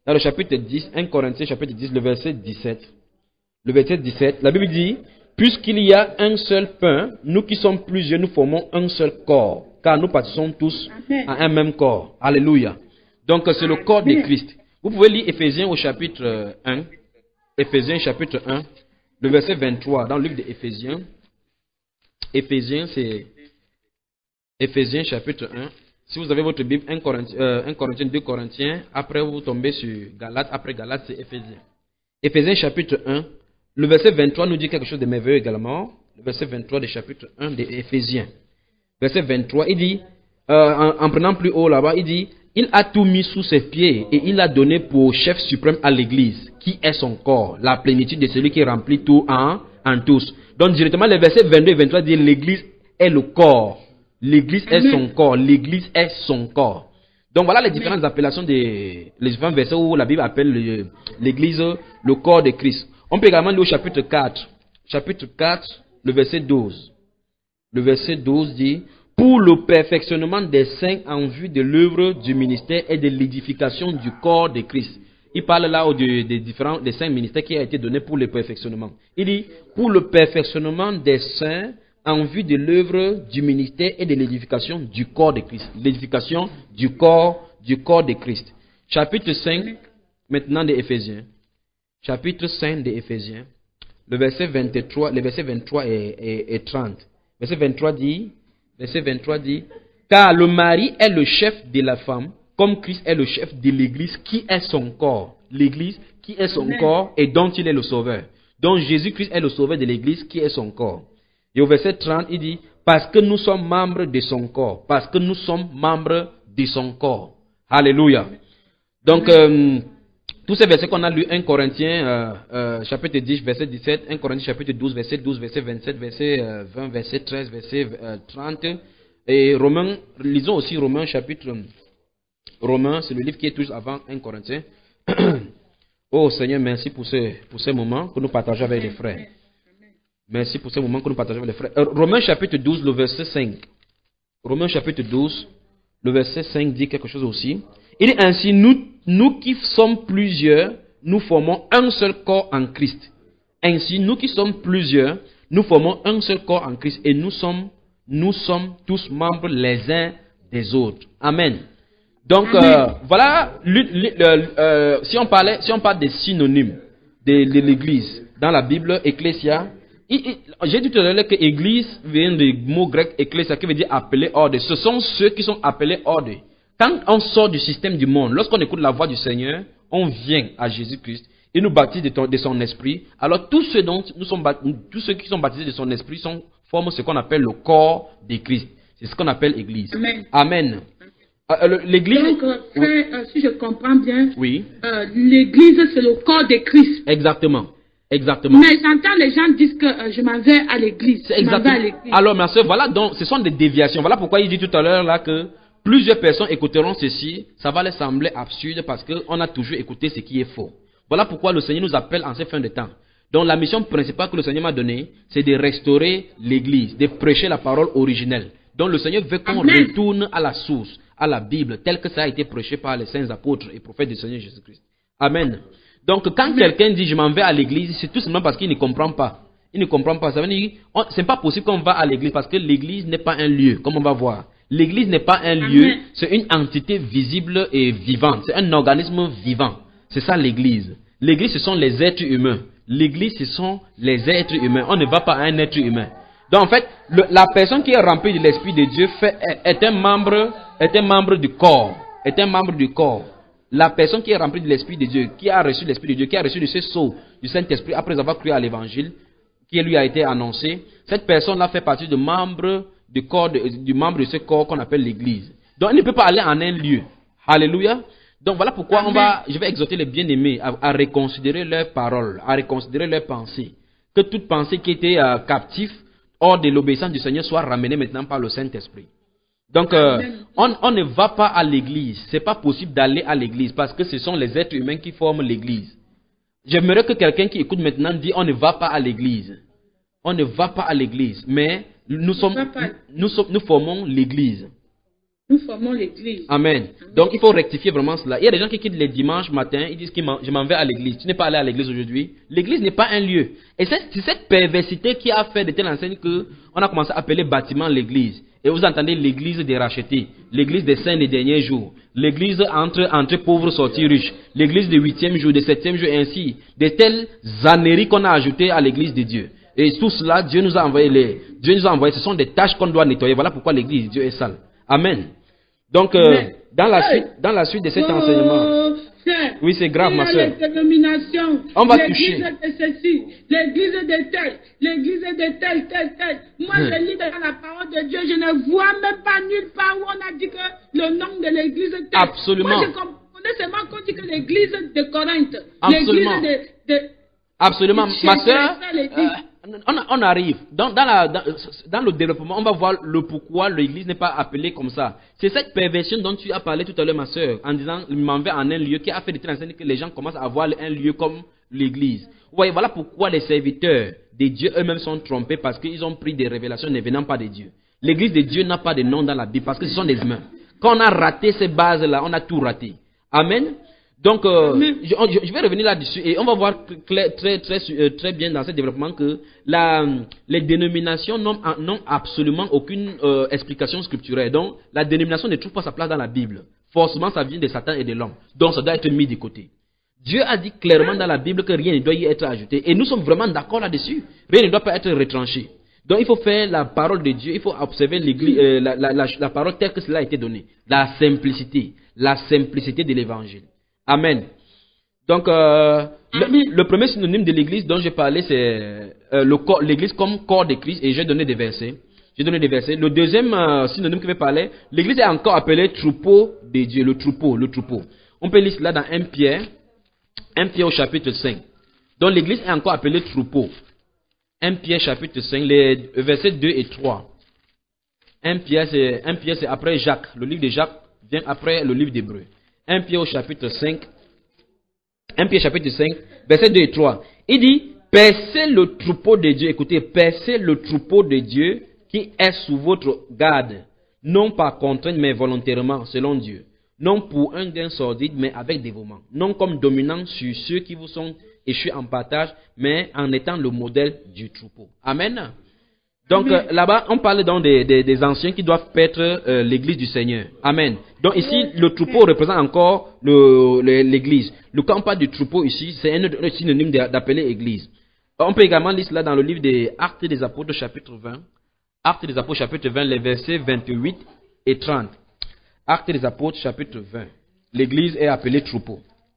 dans le chapitre dix, un Corinthiens chapitre dix, le verset dix-sept. Le verset dix-sept, la Bible dit, puisqu'il y a un seul pain, nous qui sommes plusieurs, nous formons un seul corps, car nous participons tous Amen. À un même corps. Alléluia. Donc c'est le corps de Christ. Vous pouvez lire Éphésiens au chapitre un, Éphésiens chapitre un, le verset vingt-trois, dans le livre d'Éphésiens. Éphésiens, c'est Éphésiens chapitre un. Si vous avez votre Bible, un Corinthiens, euh, un Corinthiens, deux Corinthiens, après vous tombez sur Galates, après Galates, c'est Éphésiens. Éphésiens chapitre un, le verset vingt-trois nous dit quelque chose de merveilleux également. Le verset vingt-trois du chapitre un de Éphésiens. Verset vingt-trois, il dit, euh, en, en prenant plus haut là-bas, il dit, il a tout mis sous ses pieds et il a donné pour chef suprême à l'Église, qui est son corps, la plénitude de celui qui remplit tout en, en tous. Donc directement, le verset vingt-deux et vingt-trois dit, l'Église est le corps. L'Église est son corps. L'Église est son corps. Donc voilà les différentes appellations des les différents versets où la Bible appelle l'Église le corps de Christ. On peut également lire au chapitre quatre. Chapitre quatre, le verset douze. Le verset douze dit, pour le perfectionnement des saints en vue de l'œuvre du ministère et de l'édification du corps de Christ. Il parle là des, des différents des saints ministères qui a été donné pour le perfectionnement. Il dit, pour le perfectionnement des saints en vue de l'œuvre du ministère et de l'édification du corps de Christ. L'édification du corps, du corps de Christ. Chapitre cinq, maintenant des Éphésiens. Chapitre cinq des Éphésiens. Le verset vingt-trois, le verset vingt-trois et, et, et trente. Verset vingt-trois dit, verset vingt-trois dit, car le mari est le chef de la femme, comme Christ est le chef de l'Église, qui est son corps. L'Église, qui est son Amen. Corps et dont il est le sauveur. Donc Jésus-Christ est le sauveur de l'Église, qui est son corps. Et au verset trente, il dit, parce que nous sommes membres de son corps. Parce que nous sommes membres de son corps. Alléluia. Donc, euh, tous ces versets qu'on a lus, un Corinthiens, euh, euh, chapitre dix, verset dix-sept, un Corinthiens, chapitre douze, verset douze, verset vingt-sept, verset euh, vingt, verset treize, verset euh, trente. Et Romains, lisons aussi Romains, chapitre, Romains, c'est le livre qui est toujours avant un Corinthiens. Oh Seigneur, merci pour ce, pour ce moment que nous partageons avec les frères. Merci pour ce moment que nous partageons avec les frères. Euh, Romains chapitre douze, le verset cinq. Romains chapitre douze, le verset cinq dit quelque chose aussi. Il dit ainsi, nous, nous qui sommes plusieurs, nous formons un seul corps en Christ. Ainsi, nous qui sommes plusieurs, nous formons un seul corps en Christ et nous sommes, nous sommes tous membres les uns des autres. Amen. Donc, euh, voilà, le, le, le, euh, si, on parlait, si on parle des synonymes de, de l'Église dans la Bible, Ecclésia, j'ai dit tout à l'heure que église vient du mot grec ecclésia qui veut dire appeler hors de. Ce sont ceux qui sont appelés hors de. Quand on sort du système du monde, lorsqu'on écoute la voix du Seigneur, on vient à Jésus-Christ. Il nous baptise de, ton, de son esprit. Alors tous ceux, dont nous sommes, tous ceux qui sont baptisés de son esprit sont, forment ce qu'on appelle le corps de Christ. C'est ce qu'on appelle église. Amen. Amen. Euh, l'église. Donc, euh, frère, oui. euh, si je comprends bien, oui. euh, l'église c'est le corps de Christ. Exactement. Exactement. Mais j'entends les gens disent que euh, je m'en vais à l'église. Exactement. Alors, ma soeur, voilà donc, ce sont des déviations. Voilà pourquoi il dit tout à l'heure là que plusieurs personnes écouteront ceci. Ça va leur sembler absurde parce qu'on a toujours écouté ce qui est faux. Voilà pourquoi le Seigneur nous appelle en ces fins de temps. Donc, la mission principale que le Seigneur m'a donnée, c'est de restaurer l'église, de prêcher la parole originelle. Donc, le Seigneur veut qu'on retourne à la source, à la Bible, tel que ça a été prêché par les saints apôtres et prophètes du Seigneur Jésus-Christ. Amen. Donc, quand quelqu'un dit je m'en vais à l'église, c'est tout simplement parce qu'il ne comprend pas. Il ne comprend pas. Ça veut dire, c'est pas possible qu'on va à l'église parce que l'église n'est pas un lieu, comme on va voir. L'église n'est pas un lieu, c'est une entité visible et vivante. C'est un organisme vivant. C'est ça l'église. L'église, ce sont les êtres humains. L'église, ce sont les êtres humains. On ne va pas à un être humain. Donc, en fait, le, la personne qui est remplie de l'Esprit de Dieu fait, est, est un membre, est un membre du corps. Est un membre du corps. La personne qui est remplie de l'Esprit de Dieu, qui a reçu l'Esprit de Dieu, qui a reçu de ce sceau du Saint-Esprit après avoir cru à l'Évangile, qui lui a été annoncé, cette personne-là fait partie du membre, du, corps de, du membre de ce corps qu'on appelle l'Église. Donc, il ne peut pas aller en un lieu. Alléluia. Donc, voilà pourquoi on va, je vais exhorter les bien-aimés à, à reconsidérer leurs paroles, à reconsidérer leurs pensées. Que toute pensée qui était euh, captive, hors de l'obéissance du Seigneur, soit ramenée maintenant par le Saint-Esprit. Donc, euh, on, on ne va pas à l'église. C'est pas possible d'aller à l'église parce que ce sont les êtres humains qui forment l'église. J'aimerais que quelqu'un qui écoute maintenant dise on ne va pas à l'église. On ne va pas à l'église, mais nous sommes, nous, nous, sommes, nous formons l'église. Nous formons l'église. Amen. Donc il faut rectifier vraiment cela. Il y a des gens qui quittent les dimanches matin, ils disent que je m'en vais à l'église. Tu n'es pas allé à l'église aujourd'hui. L'église n'est pas un lieu. Et c'est cette perversité qui a fait de telle enseigne qu'on a commencé à appeler bâtiment l'église. Et vous entendez l'église des rachetés, l'église des saints des derniers jours, l'église entre, entre pauvres sortis riches, l'église du huitième jour, du septième jour, et ainsi. De telles âneries qu'on a ajoutées à l'église de Dieu. Et tout cela, Dieu nous a envoyé les, Dieu nous a envoyé, ce sont des tâches qu'on doit nettoyer. Voilà pourquoi l'église de Dieu est sale. Amen. Donc, euh, dans, la suite, dans la suite de cet enseignement, oui, c'est grave, ma soeur. On va toucher. L'église de ceci, l'église de tel, l'église de tel, tel, tel. Moi, hum. je lis dans la parole de Dieu, je ne vois même pas nulle part où on a dit que le nom de l'église tel. Absolument. Moi, je comprenais seulement qu'on dit que l'église de Corinthe, Absolument. l'église de, de... Absolument, ma soeur. On, on arrive. Dans, dans, la, dans, dans le développement, on va voir le pourquoi l'église n'est pas appelée comme ça. C'est cette perversion dont tu as parlé tout à l'heure, ma soeur, en disant « il m'en va en un lieu » qui a fait de telle enseigne que les gens commencent à voir un lieu comme l'église. Vous voyez, voilà pourquoi les serviteurs de Dieu eux-mêmes sont trompés parce qu'ils ont pris des révélations ne venant pas de Dieu. L'église de Dieu n'a pas de nom dans la Bible parce que ce sont des humains. Quand on a raté ces bases-là, on a tout raté. Amen. Donc, euh, je, je vais revenir là-dessus et on va voir très, très, très, très bien dans ce développement que la, les dénominations n'ont absolument aucune euh, explication scripturelle. Donc, la dénomination ne trouve pas sa place dans la Bible. Forcément, ça vient de Satan et de l'homme. Donc, ça doit être mis de côté. Dieu a dit clairement dans la Bible que rien ne doit y être ajouté. Et nous sommes vraiment d'accord là-dessus. Rien ne doit pas être retranché. Donc, il faut faire la parole de Dieu. Il faut observer l'église, euh, la, la, la, la parole telle que cela a été donné. La simplicité. La simplicité de l'évangile. Amen. Donc, euh, le, le premier synonyme de l'église dont j'ai parlé, c'est euh, l'église comme corps de Christ, et j'ai donné des versets. J'ai donné des versets. Le deuxième euh, synonyme que je vais parler, l'église est encore appelée troupeau de Dieu, le troupeau, le troupeau. On peut lire cela dans un Pierre, un Pierre au chapitre cinq. Donc, l'église est encore appelée troupeau. un Pierre chapitre cinq, les versets deux et trois. un Pierre, c'est après Jacques. Le livre de Jacques vient après le livre d'Hébreux. un Pierre au chapitre cinq, un Pierre chapitre cinq, versets deux et trois. Il dit, percez le troupeau de Dieu, écoutez, percez le troupeau de Dieu qui est sous votre garde, non par contrainte mais volontairement, selon Dieu, non pour un gain sordide mais avec dévouement, non comme dominant sur ceux qui vous sont échoués en partage, mais en étant le modèle du troupeau. Amen. Donc euh, là-bas, on parle donc des, des, des anciens qui doivent paître euh, l'église du Seigneur. Amen. Donc ici, le troupeau représente encore l'église. Le, le, quand on parle du troupeau ici, c'est un, un synonyme d'appeler église. On peut également lire cela dans le livre des Actes des Apôtres, chapitre vingt. Actes des Apôtres, chapitre vingt, les versets vingt-huit et trente. Actes des Apôtres, chapitre vingt. L'église est appelée troupeau.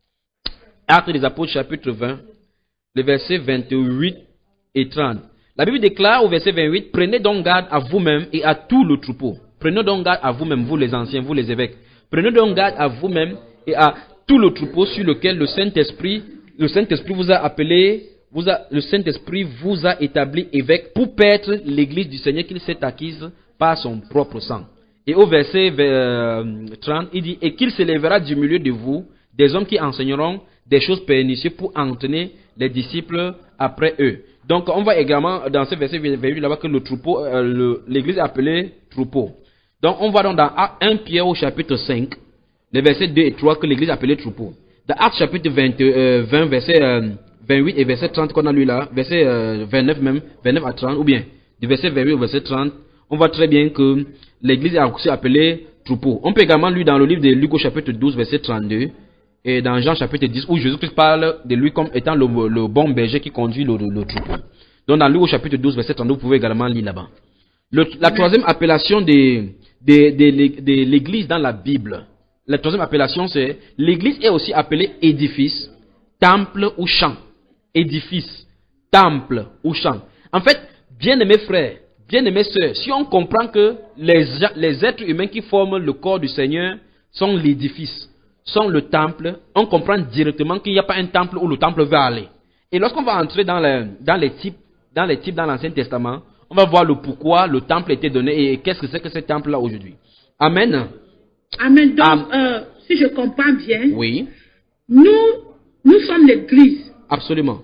Actes des Apôtres, chapitre vingt, les versets vingt-huit et trente. La Bible déclare au verset vingt-huit, prenez donc garde à vous-même et à tout le troupeau. Prenez donc garde à vous-même, vous les anciens, vous les évêques. Prenez donc garde à vous-même et à tout le troupeau sur lequel le Saint-Esprit, le Saint-Esprit vous a appelé, vous a, le Saint-Esprit vous a établi évêque pour paître l'église du Seigneur qu'il s'est acquise par son propre sang. Et au verset trente, il dit, et qu'il s'élèvera du milieu de vous des hommes qui enseigneront des choses pernicieuses pour entraîner les disciples après eux. Donc, on voit également dans ce verset vingt-huit là-bas que le troupeau, euh, l'église est appelée troupeau. Donc, on voit donc dans un Pierre au chapitre cinq, les versets deux et trois, que l'église est appelée troupeau. Dans Actes chapitre vingt, euh, vingt, verset euh, vingt-huit et verset trente qu'on a lu là, verset euh, vingt-neuf même, vingt-neuf à trente, ou bien du verset vingt-huit au verset trente, on voit très bien que l'église est aussi appelée troupeau. On peut également lire dans le livre de Luc au chapitre douze, verset trente-deux, et dans Jean chapitre dix, où Jésus-Christ parle de lui comme étant le, le bon berger qui conduit le, le, le troupeau. Donc dans Luc au chapitre douze, verset trente-deux, vous pouvez également lire là-bas. La troisième appellation de, de, de, de l'église dans la Bible, la troisième appellation c'est, l'église est aussi appelée édifice, temple ou champ. Édifice, temple ou champ. En fait, bien-aimés frères, bien-aimés sœurs, si on comprend que les, les êtres humains qui forment le corps du Seigneur sont l'édifice, sont le temple, on comprend directement qu'il n'y a pas un temple où le temple va aller. Et lorsqu'on va entrer dans les, dans les types, dans les types dans l'Ancien Testament, on va voir le pourquoi le temple a été donné et qu'est-ce que c'est que ce temple-là aujourd'hui. Amen. Amen. Donc, Am euh, si je comprends bien, oui. nous, nous sommes l'église. Absolument.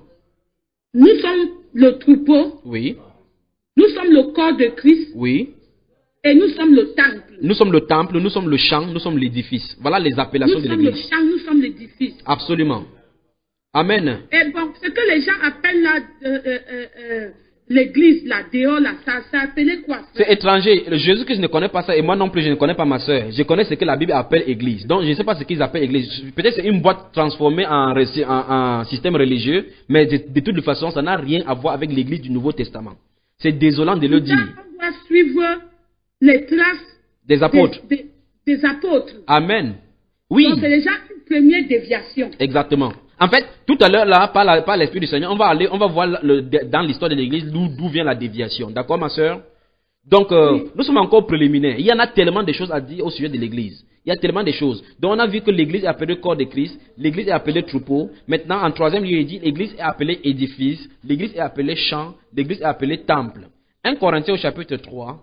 Nous sommes le troupeau. Oui. Nous sommes le corps de Christ. Oui. Et nous sommes le temple. Nous sommes le temple, nous sommes le champ, nous sommes l'édifice. Voilà les appellations nous de l'église. Nous sommes le champ, nous sommes l'édifice. Absolument. Amen. Et bon, ce que les gens appellent là, euh, euh, euh, l'église, là, dehors, là, ça, ça appelé quoi? C'est étranger. Jésus que je ne connais pas ça et moi non plus je ne connais pas ma soeur. Je connais ce que la Bible appelle église. Donc je ne sais pas ce qu'ils appellent église. Peut-être c'est une boîte transformée en, en, en système religieux, mais de, de toute façon ça n'a rien à voir avec l'église du Nouveau Testament. C'est désolant de le dire. On doit suivre les traces des apôtres. Des, des, des apôtres. Amen. Oui. Donc c'est déjà une première déviation. Exactement. En fait, tout à l'heure, là, par, la, par l'Esprit du Seigneur, on va aller, on va voir le, dans l'histoire de l'Église d'où vient la déviation. D'accord, ma soeur? Donc, euh, oui. Nous sommes encore préliminaires. Il y en a tellement de choses à dire au sujet de l'Église. Il y a tellement de choses. Donc, on a vu que l'Église est appelée corps de Christ, l'Église est appelée troupeau. Maintenant, en troisième lieu, il dit l'Église est appelée édifice, l'Église est appelée champ, l'Église est appelée temple. un Corinthiens au chapitre trois.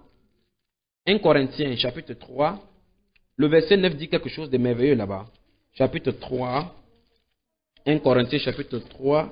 un Corinthiens chapitre trois. Le verset neuf dit quelque chose de merveilleux là-bas. Chapitre trois. un Corinthiens chapitre trois,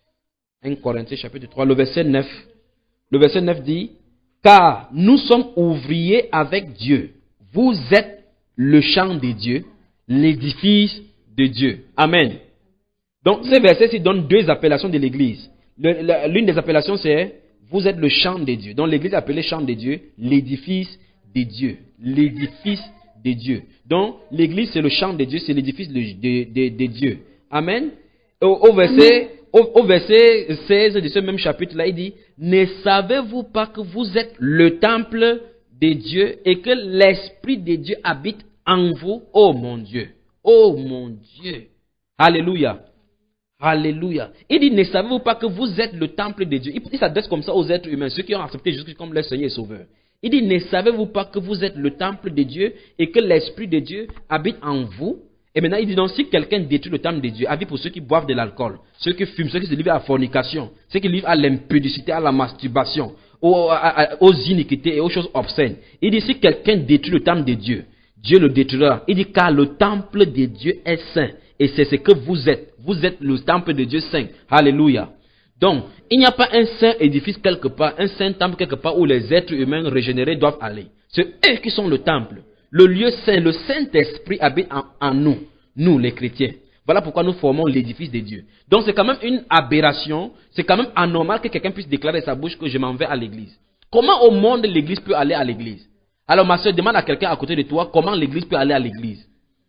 un Corinthiens chapitre trois, le verset neuf. Le verset neuf dit, car nous sommes ouvriers avec Dieu. Vous êtes le champ de Dieu, l'édifice de Dieu. Amen. Donc, ces versets-ci donnent deux appellations de l'église. L'une des appellations, c'est, vous êtes le champ de Dieu. Donc, l'église est appelée champ de Dieu, l'édifice de Dieu. L'édifice de Dieu. Donc, l'église, c'est le champ de Dieu, c'est l'édifice de, de, de, de Dieu. Amen. Au, au, verset, au, au verset seize de ce même chapitre-là, il dit, ne savez-vous pas que vous êtes le temple de Dieu et que l'Esprit de Dieu habite en vous? Oh mon Dieu! Oh mon Dieu! Alléluia! Alléluia! Il dit, ne savez-vous pas que vous êtes le temple de Dieu? Il, il s'adresse comme ça aux êtres humains, ceux qui ont accepté Jésus comme leur Seigneur et Sauveur. Il dit, ne savez-vous pas que vous êtes le temple de Dieu et que l'Esprit de Dieu habite en vous? Et maintenant, il dit donc, si quelqu'un détruit le temple de Dieu, avis pour ceux qui boivent de l'alcool, ceux qui fument, ceux qui se livrent à la fornication, ceux qui livrent à l'impudicité, à la masturbation, aux, à, à, aux iniquités et aux choses obscènes. Il dit, si quelqu'un détruit le temple de Dieu, Dieu le détruira. Il dit, car le temple de Dieu est saint. Et c'est ce que vous êtes. Vous êtes le temple de Dieu saint. Alléluia. Donc, il n'y a pas un saint édifice quelque part, un saint temple quelque part où les êtres humains régénérés doivent aller. C'est eux qui sont le temple. Le lieu saint, le Saint-Esprit habite en, en nous, nous les chrétiens. Voilà pourquoi nous formons l'édifice de Dieu. Donc c'est quand même une aberration, c'est quand même anormal que quelqu'un puisse déclarer de sa bouche que je m'en vais à l'église. Comment au monde l'église peut aller à l'église? Alors ma soeur, demande à quelqu'un à côté de toi comment l'église peut aller à l'église.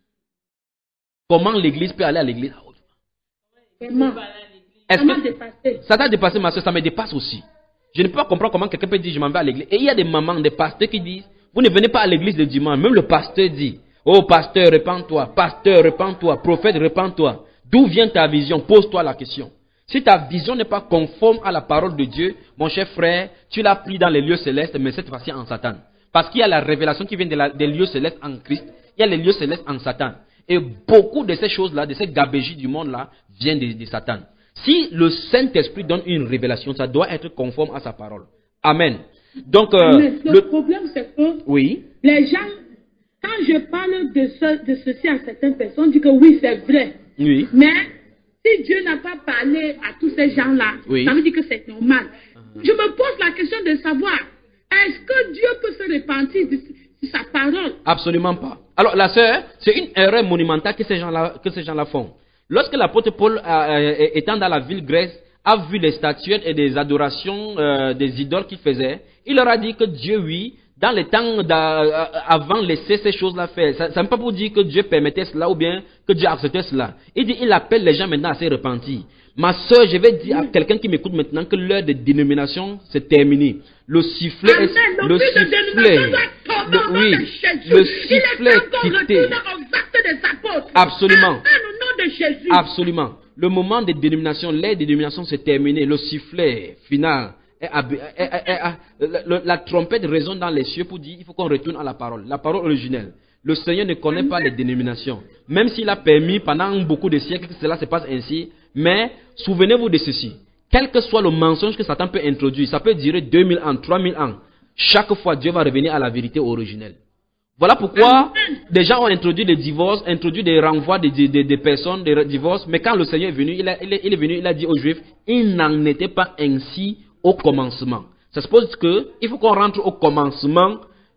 Comment l'église peut aller à l'église? Comment? Que ça t'a dépassé ma soeur, ça me dépasse aussi. Je ne peux pas comprendre comment quelqu'un peut dire je m'en vais à l'église. Et il y a des mamans, des pasteurs qui disent vous ne venez pas à l'église le dimanche. Même le pasteur dit, oh pasteur, répands-toi, pasteur, répands-toi, prophète, répands-toi. D'où vient ta vision? Pose-toi la question. Si ta vision n'est pas conforme à la parole de Dieu, mon cher frère, tu l'as pris dans les lieux célestes, mais cette fois-ci en Satan. Parce qu'il y a la révélation qui vient de la, des lieux célestes en Christ, il y a les lieux célestes en Satan. Et beaucoup de ces choses-là, de ces gabégies du monde-là, viennent de, de Satan. Si le Saint-Esprit donne une révélation, ça doit être conforme à sa parole. Amen. Donc, euh, le, le problème, c'est que oui. les gens, quand je parle de, ce, de ceci à certaines personnes, disent que oui, c'est vrai. Oui. Mais si Dieu n'a pas parlé à tous ces gens-là, oui. Ça veut dire que c'est normal. Uh-huh. Je me pose la question de savoir, est-ce que Dieu peut se repentir de, de sa parole? Absolument pas. Alors, la sœur, c'est une erreur monumentale que ces gens-là, que ces gens-là font. Lorsque l'apôtre Paul, euh, étant dans la ville grecque, a vu les statuettes et des adorations euh, des idoles qu'il faisait, il leur a dit que Dieu, oui, dans les temps avant laisser ces choses-là faire. Ça n'est pas pour dire que Dieu permettait cela ou bien que Dieu acceptait cela. Il dit, il appelle les gens maintenant à se repentir. Ma soeur, je vais dire à quelqu'un qui m'écoute maintenant que l'heure de dénomination, c'est terminé. Le sifflet Amen. est... Donc, le sifflet... Le, oui, le sifflet est quitté. Absolument. Amen, au nom de Jésus. Absolument. Le moment de dénomination, l'ère de dénomination, c'est terminé. Le sifflet final... Et, et, et, et, la, la trompette résonne dans les cieux pour dire il faut qu'on retourne à la parole, la parole originelle. Le Seigneur ne connaît pas les dénominations, même s'il a permis pendant beaucoup de siècles que cela se passe ainsi. Mais souvenez-vous de ceci, quel que soit le mensonge que Satan peut introduire, ça peut durer deux mille ans, trois mille ans. Chaque fois, Dieu va revenir à la vérité originelle. Voilà pourquoi des gens ont introduit des divorces, introduit des renvois de, de, de, de personnes, des divorces. Mais quand le Seigneur est venu, il, a, il, est, il est venu, il a dit aux Juifs, il n'en était pas ainsi au commencement. Ça suppose qu'il faut qu'on rentre au commencement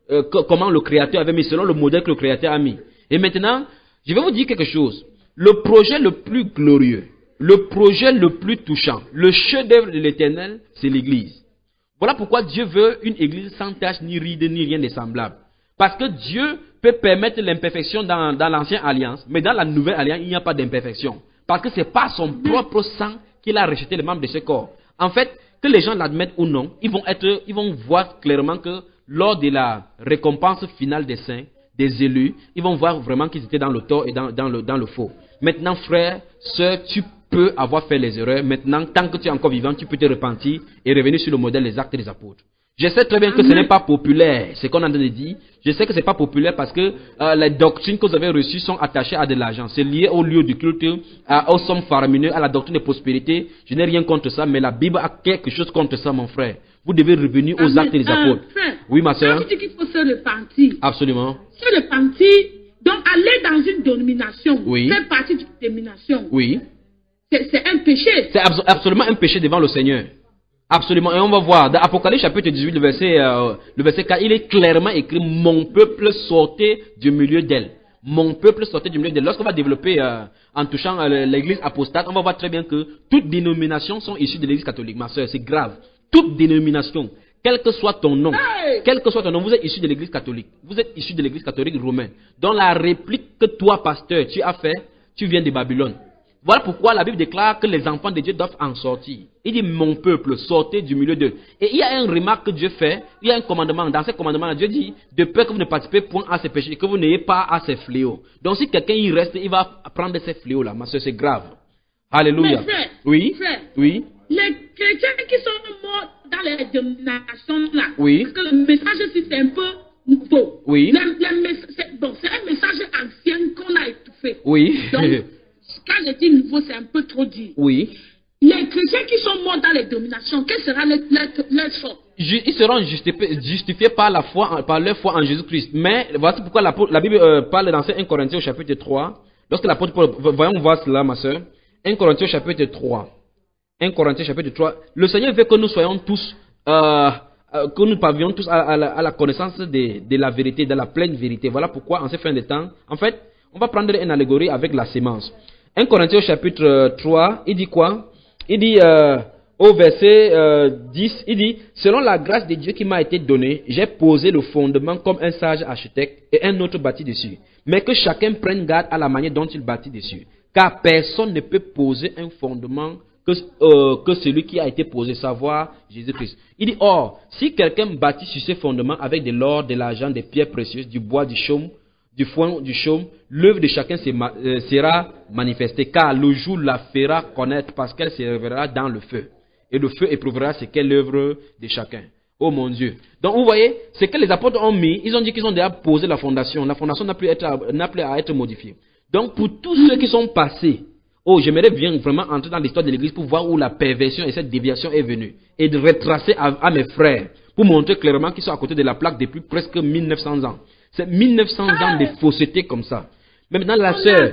euh, comment le Créateur avait mis, selon le modèle que le Créateur a mis. Et maintenant, je vais vous dire quelque chose. Le projet le plus glorieux, le projet le plus touchant, le chef-d'œuvre de l'Éternel, c'est l'Église. Voilà pourquoi Dieu veut une Église sans tache, ni ride, ni rien de semblable. Parce que Dieu peut permettre l'imperfection dans, dans l'ancienne alliance, mais dans la nouvelle alliance, il n'y a pas d'imperfection. Parce que c'est par son propre sang qu'il a rejeté les membres de ce corps. En fait, que les gens l'admettent ou non, ils vont être, ils vont voir clairement que lors de la récompense finale des saints, des élus, ils vont voir vraiment qu'ils étaient dans le tort et dans, dans, le, dans le faux. Maintenant, frère, sœur, tu peux avoir fait les erreurs. Maintenant, tant que tu es encore vivant, tu peux te repentir et revenir sur le modèle des actes des apôtres. Je sais très bien que ce n'est pas populaire, ce qu'on a dit. Je sais que ce n'est pas populaire parce que euh, les doctrines que vous avez reçues sont attachées à de l'argent. C'est lié au lieu du culte, à, aux sommes faramineuses, à la doctrine de prospérité. Je n'ai rien contre ça, mais la Bible a quelque chose contre ça, mon frère. Vous devez revenir aux Amen. actes des apôtres. Euh, frère, oui, ma soeur. Tu dis qu'il faut se repentir. Absolument. Se repentir, donc aller dans une domination, oui. faire partie d'une domination. Oui. C'est un péché. C'est abso absolument un péché devant le Seigneur. Absolument. Et on va voir, dans Apocalypse chapitre dix-huit, le verset, euh, le verset quatre, il est clairement écrit « Mon peuple sortait du milieu d'elle ». Mon peuple sortait du milieu d'elle. Lorsqu'on va développer, euh, en touchant euh, l'église apostate, on va voir très bien que toutes dénominations sont issues de l'église catholique. Ma soeur, c'est grave. Toute dénomination, quel que soit ton nom, hey! quel que soit ton nom, vous êtes issu de l'église catholique. Vous êtes issu de l'église catholique romaine. Dans la réplique que toi, pasteur, tu as fait, tu viens de Babylone. Voilà pourquoi la Bible déclare que les enfants de Dieu doivent en sortir. Il dit, mon peuple, sortez du milieu d'eux. Et il y a une remarque que Dieu fait, il y a un commandement. Dans ce commandement, Dieu dit, de peur que vous ne participez point à ces péchés, que vous n'ayez pas à ces fléaux. Donc si quelqu'un y reste, il va prendre ces fléaux-là. Ma soeur, c'est grave. Alléluia. Mais frère, oui, frère, oui. Les chrétiens qui sont morts dans les dominations-là, oui. parce que le message aussi, c'est un peu nouveau. Oui. Le, le c'est bon, un message ancien qu'on a étouffé. Oui. Donc, quand je dis nouveau, c'est un peu trop dit. Oui. Les chrétiens qui sont morts dans les dominations, quel sera leur, leur, leur sort? Ils seront justifiés, justifiés par la foi, par leur foi en Jésus-Christ. Mais voici pourquoi la, la Bible euh, parle dans un Corinthiens au chapitre trois. Lorsque l'apôtre Paul, voyons voir cela, ma soeur. un Corinthiens au chapitre trois. un Corinthiens chapitre trois. Le Seigneur veut que nous soyons tous, euh, euh, que nous parvions tous à, à, la, à la connaissance de, de la vérité, de la pleine vérité. Voilà pourquoi, en ces fins de temps, en fait, on va prendre une allégorie avec la sémence. un Corinthiens au chapitre trois, il dit quoi? Il dit euh, au verset euh, dix, il dit, selon la grâce de Dieu qui m'a été donnée, j'ai posé le fondement comme un sage architecte et un autre bâtit dessus. Mais que chacun prenne garde à la manière dont il bâtit dessus. Car personne ne peut poser un fondement que, euh, que celui qui a été posé, savoir Jésus-Christ. Il dit, or, si quelqu'un bâtit sur ce fondement avec de l'or, de l'argent, des pierres précieuses, du bois, du chaume, du foin, du chaume, l'œuvre de chacun sera manifestée, car le jour la fera connaître parce qu'elle se révélera dans le feu. Et le feu éprouvera ce qu'est l'œuvre de chacun. Oh mon Dieu. Donc vous voyez, ce que les apôtres ont mis, ils ont dit qu'ils ont déjà posé la fondation. La fondation n'a plus, plus à être modifiée. Donc pour tous ceux qui sont passés, oh j'aimerais bien vraiment entrer dans l'histoire de l'église pour voir où la perversion et cette déviation est venue. Et de retracer à, à mes frères, pour montrer clairement qu'ils sont à côté de la plaque depuis presque mille neuf cents ans. C'est mille neuf cents ans de fausseté comme ça. Mais maintenant, la sœur,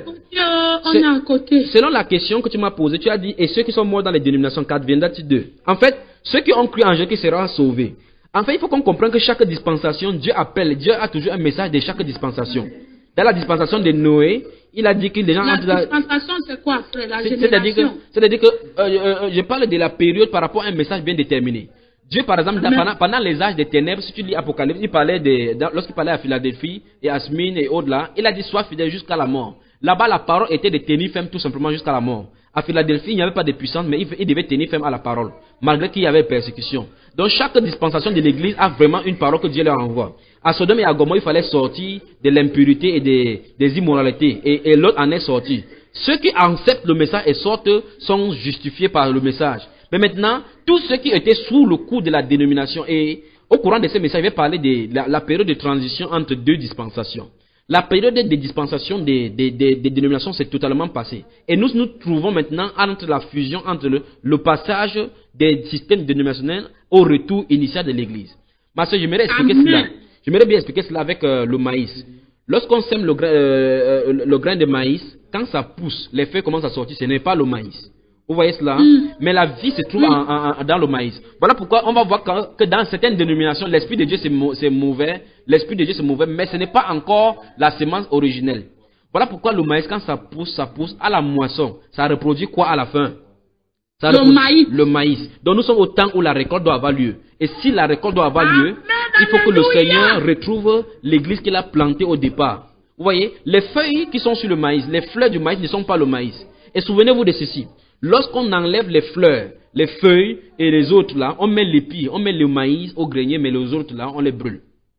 selon la question que tu m'as posée, tu as dit, et ceux qui sont morts dans les dénominations, qu'adviendra-t-il d'eux? En fait, ceux qui ont cru en Jésus qui seront sauvés. En fait, il faut qu'on comprenne que chaque dispensation, Dieu appelle, Dieu a toujours un message de chaque dispensation. Dans la dispensation de Noé, il a dit que les gens... La dispensation, c'est quoi, frère? La génération. C'est-à-dire que, c'est-à-dire que euh, euh, je parle de la période par rapport à un message bien déterminé. Dieu, par exemple, pendant, pendant les âges des ténèbres, si tu lis Apocalypse, il parlait de, lorsqu'il parlait à Philadelphie et à Smyrne et autres là, il a dit sois fidèle jusqu'à la mort. Là-bas, la parole était de tenir ferme tout simplement jusqu'à la mort. À Philadelphie, il n'y avait pas de puissance, mais il, il devait tenir ferme à la parole, malgré qu'il y avait persécution. Donc, chaque dispensation de l'église a vraiment une parole que Dieu leur envoie. À Sodome et à Gomorrhe, il fallait sortir de l'impurité et des, des immoralités, et, et l'autre en est sorti. Ceux qui acceptent le message et sortent sont justifiés par le message. Mais maintenant, tous ceux qui étaient sous le coup de la dénomination, et au courant de ces messages, je vais parler de la, la période de transition entre deux dispensations. La période de dispensation des, des, des, des dénominations s'est totalement passée. Et nous nous trouvons maintenant entre la fusion, entre le, le passage des systèmes dénominationnels au retour initial de l'Église. Ma soeur, j'aimerais expliquer Amen. cela. J'aimerais bien expliquer cela avec euh, le maïs. Lorsqu'on sème le, euh, le grain de maïs, quand ça pousse, les feuilles commencent à sortir, ce n'est pas le maïs. Vous voyez cela? Mm. Mais la vie se trouve mm. en, en, dans le maïs. Voilà pourquoi on va voir que, que dans certaines dénominations, l'Esprit de Dieu c'est mauvais, l'Esprit de Dieu c'est mauvais, mais ce n'est pas encore la semence originelle. Voilà pourquoi le maïs, quand ça pousse, ça pousse à la moisson. Ça reproduit quoi à la fin? Ça le maïs. Le maïs. Donc nous sommes au temps où la récolte doit avoir lieu. Et si la récolte doit avoir lieu, il faut que le Seigneur retrouve l'église qu'il a plantée au départ. Vous voyez, les feuilles qui sont sur le maïs, les fleurs du maïs ne sont pas le maïs. Et souvenez-vous de ceci. Lorsqu'on enlève les fleurs, les feuilles et les autres là, on met l'épi, on met le maïs au grenier, mais les autres là, on les brûle.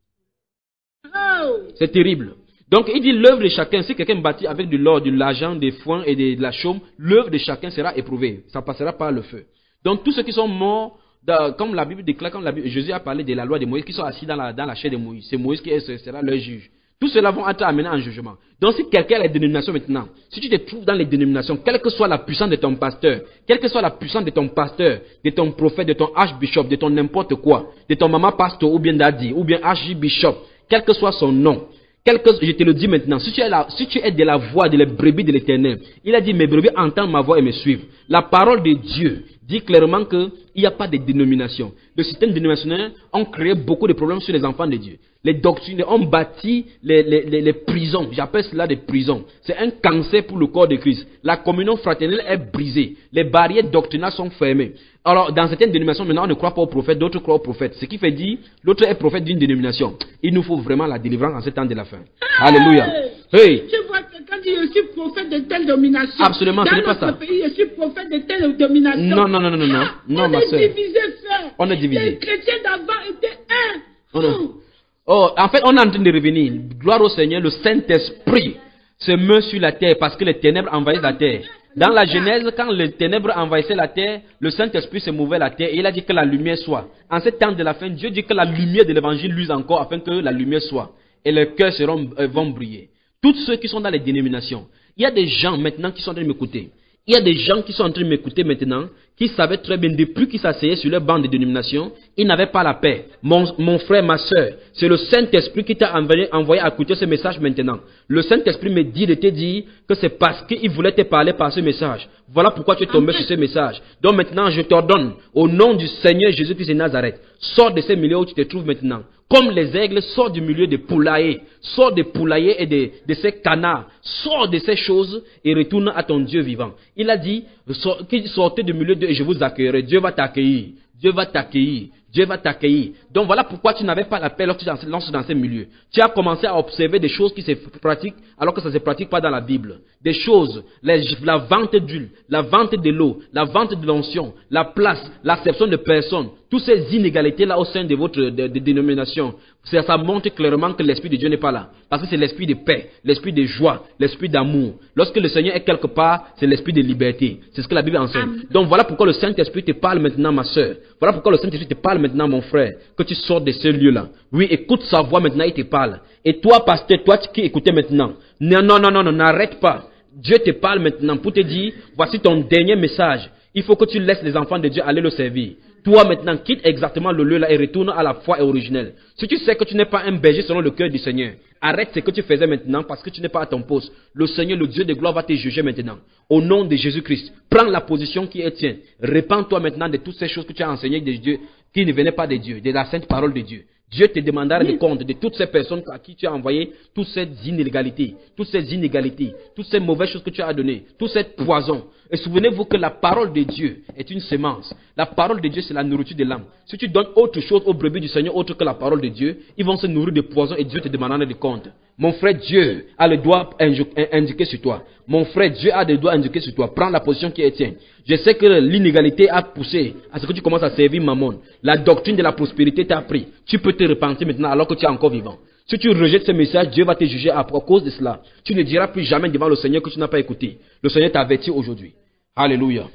C'est terrible. Donc il dit l'œuvre de chacun, si quelqu'un bâtit avec de l'or, de l'argent, des foins et de, de la chaume, l'œuvre de chacun sera éprouvée. Ça passera par le feu. Donc tous ceux qui sont morts, dans, comme la Bible déclare, comme la Bible, Jésus a parlé de la loi de Moïse, qui sont assis dans la, dans la chair de Moïse. C'est Moïse qui est, sera leur juge. Tous ceux-là vont être amenés en jugement. Donc si quelqu'un a les dénominations maintenant, si tu te trouves dans les dénominations, quelle que soit la puissance de ton pasteur, quelle que soit la puissance de ton pasteur, de ton prophète, de ton archbishop, de ton n'importe quoi, de ton maman pasteur ou bien daddy, ou bien archbishop, quel que soit son nom, quelque, je te le dis maintenant, si tu, es la, si tu es de la voix de les brebis de l'Éternel, il a dit mes brebis entendent ma voix et me suivent. La parole de Dieu dit clairement qu'il n'y a pas de dénomination. Le système dénominationnel a créé beaucoup de problèmes sur les enfants de Dieu. Les doctrines ont bâti les, les, les, les prisons. J'appelle cela des prisons. C'est un cancer pour le corps de Christ. La communion fraternelle est brisée. Les barrières doctrinales sont fermées. Alors, dans certaines dénominations, maintenant, on ne croit pas aux prophètes, d'autres croient aux prophètes. Ce qui fait dire, l'autre est prophète d'une dénomination. Il nous faut vraiment la délivrance en ce temps de la fin. Hey, alléluia. Hey. Tu vois quelqu'un dit, je suis prophète de telle domination. Absolument, ce n'est pas ça. Dans notre pays, je suis prophète de telle domination. Non, non, non, non, non. non, non on ma est soeur. divisé, frère. On est divisé. Les chrétiens d'avant étaient un. Oh, non. Oh, en fait, on est en train de revenir. Gloire au Seigneur, le Saint-Esprit se meut sur la terre parce que les ténèbres envahissent la terre. Dans la Genèse, quand les ténèbres envahissaient la terre, le Saint-Esprit se mouvait la terre et il a dit que la lumière soit. En ce temps de la fin, Dieu dit que la lumière de l'évangile luise encore afin que la lumière soit. Et les cœurs seront, euh, vont briller. Tous ceux qui sont dans les dénominations, il y a des gens maintenant qui sont en train de m'écouter. Il y a des gens qui sont en train de m'écouter maintenant, qui savaient très bien, depuis qu'ils s'asseyaient sur leur banc de dénomination, ils n'avaient pas la paix. Mon, mon frère, ma soeur, c'est le Saint-Esprit qui t'a envoyé, envoyé à écouter ce message maintenant. Le Saint-Esprit me dit de te dire que c'est parce qu'il voulait te parler par ce message. Voilà pourquoi tu es tombé sur ce message. Donc maintenant, je t'ordonne, au nom du Seigneur Jésus-Christ de Nazareth, sors de ces milieux où tu te trouves maintenant. Comme les aigles, sors du milieu des poulaillers, sors des poulaillers et de, de ces canards, sors de ces choses et retourne à ton Dieu vivant. Il a dit, sortez du milieu de et je vous accueillerai. Dieu va t'accueillir, Dieu va t'accueillir, Dieu va t'accueillir. Donc voilà pourquoi tu n'avais pas la paix lorsque tu te lances dans ces milieux. Tu as commencé à observer des choses qui se pratiquent alors que ça ne se pratique pas dans la Bible. Des choses, les, la vente d'huile, la vente de l'eau, la vente de l'onction, la place, l'acception de personnes. Toutes ces inégalités-là au sein de votre de, de dénomination, ça, ça montre clairement que l'Esprit de Dieu n'est pas là. Parce que c'est l'Esprit de paix, l'Esprit de joie, l'Esprit d'amour. Lorsque le Seigneur est quelque part, c'est l'Esprit de liberté. C'est ce que la Bible enseigne. Amen. Donc voilà pourquoi le Saint-Esprit te parle maintenant, ma soeur. Voilà pourquoi le Saint-Esprit te parle maintenant, mon frère. Que tu sors de ce lieu-là. Oui, écoute sa voix maintenant, il te parle. Et toi, pasteur, toi qui écoutes maintenant, non, non, non, non, non, n'arrête pas. Dieu te parle maintenant pour te dire, voici ton dernier message. Il faut que tu laisses les enfants de Dieu aller le servir. Toi maintenant, quitte exactement le lieu là et retourne à la foi originelle. Si tu sais que tu n'es pas un berger selon le cœur du Seigneur, arrête ce que tu faisais maintenant parce que tu n'es pas à ton poste. Le Seigneur, le Dieu de gloire, va te juger maintenant. Au nom de Jésus-Christ, prends la position qui est tienne. Répands-toi maintenant de toutes ces choses que tu as enseignées de Dieu, qui ne venaient pas de Dieu, de la sainte parole de Dieu. Dieu te demandera des comptes de toutes ces personnes à qui tu as envoyé toutes ces inégalités, toutes ces inégalités, toutes ces mauvaises choses que tu as données, tout ce poison. Et souvenez-vous que la parole de Dieu est une semence. La parole de Dieu, c'est la nourriture de l'âme. Si tu donnes autre chose aux brebis du Seigneur, autre que la parole de Dieu, ils vont se nourrir de poison et Dieu te demandera des comptes. Mon frère, Dieu a le doigt indiqué sur toi. Mon frère, Dieu a des doigts indiqués sur toi. Prends la position qui est tienne. Je sais que l'inégalité a poussé à ce que tu commences à servir Mammon. La doctrine de la prospérité t'a pris. Tu peux te repentir maintenant alors que tu es encore vivant. Si tu rejettes ce message, Dieu va te juger à cause de cela. Tu ne diras plus jamais devant le Seigneur que tu n'as pas écouté. Le Seigneur t'a averti aujourd'hui. Alléluia.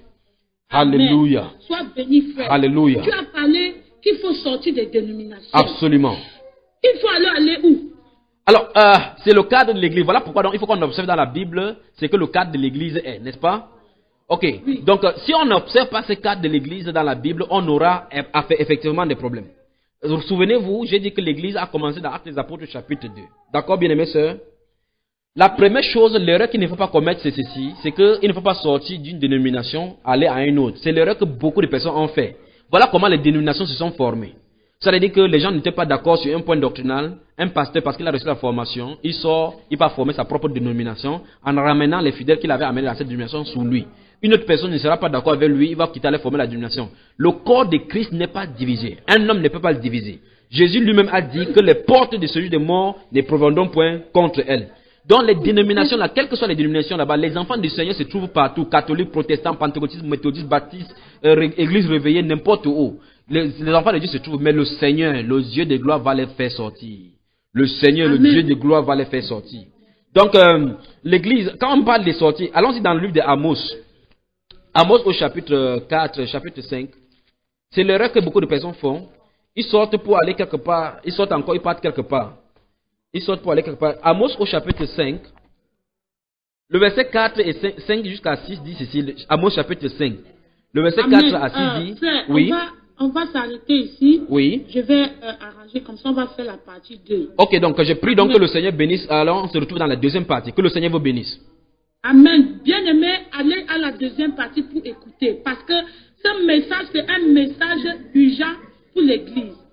Alléluia. Sois béni, frère. Alléluia. Tu as parlé qu'il faut sortir des dénominations. Absolument. Il faut aller, aller où? Alors, euh, c'est le cadre de l'église. Voilà pourquoi donc, il faut qu'on observe dans la Bible, c'est que le cadre de l'église est, n'est-ce pas? Ok. Oui. Donc, euh, si on n'observe pas ce cadre de l'église dans la Bible, on aura effectivement des problèmes. Souvenez-vous, j'ai dit que l'église a commencé dans Actes des Apôtres chapitre deux. D'accord, bien-aimés sœurs? La première chose, l'erreur qu'il ne faut pas commettre, c'est ceci. C'est qu'il ne faut pas sortir d'une dénomination, aller à une autre. C'est l'erreur que beaucoup de personnes ont fait. Voilà comment les dénominations se sont formées. Ça veut dire que les gens n'étaient pas d'accord sur un point doctrinal. Un pasteur, parce qu'il a reçu la formation, il sort, il va former sa propre dénomination en ramenant les fidèles qu'il avait amenés dans cette dénomination sous lui. Une autre personne ne sera pas d'accord avec lui, il va quitter aller former la dénomination. Le corps de Christ n'est pas divisé. Un homme ne peut pas le diviser. Jésus lui-même a dit que les portes de celui des morts ne prévaudront point contre elle. Dans les dénominations, là, quelles que soient les dénominations là-bas, les enfants du Seigneur se trouvent partout. Catholiques, protestants, pentecôtistes, méthodistes, baptistes, euh, églises réveillées, n'importe où. Les, les enfants de Dieu se trouvent, mais le Seigneur, le Dieu de gloire va les faire sortir. Le Seigneur, Amen. Le Dieu de gloire va les faire sortir. Donc, euh, l'église, quand on parle des sorties, allons-y dans le livre de Amos. Amos au chapitre quatre, chapitre cinq. C'est l'erreur que beaucoup de personnes font. Ils sortent pour aller quelque part, ils sortent encore, ils partent quelque part. Ils sortent pour aller quelque part. Amos au chapitre cinq. Le verset quatre et cinq jusqu'à six dit ceci. Amos chapitre cinq. Le verset Amen. quatre à six euh, dit. Frère, oui. On va, on va s'arrêter ici. Oui. Je vais euh, arranger comme ça, on va faire la partie deux. Ok, donc je prie donc que le Seigneur bénisse. Alors on se retrouve dans la deuxième partie. Que le Seigneur vous bénisse. Amen. Bien-aimé, allez à la deuxième partie pour écouter. Parce que ce message, c'est un message urgent pour l'église.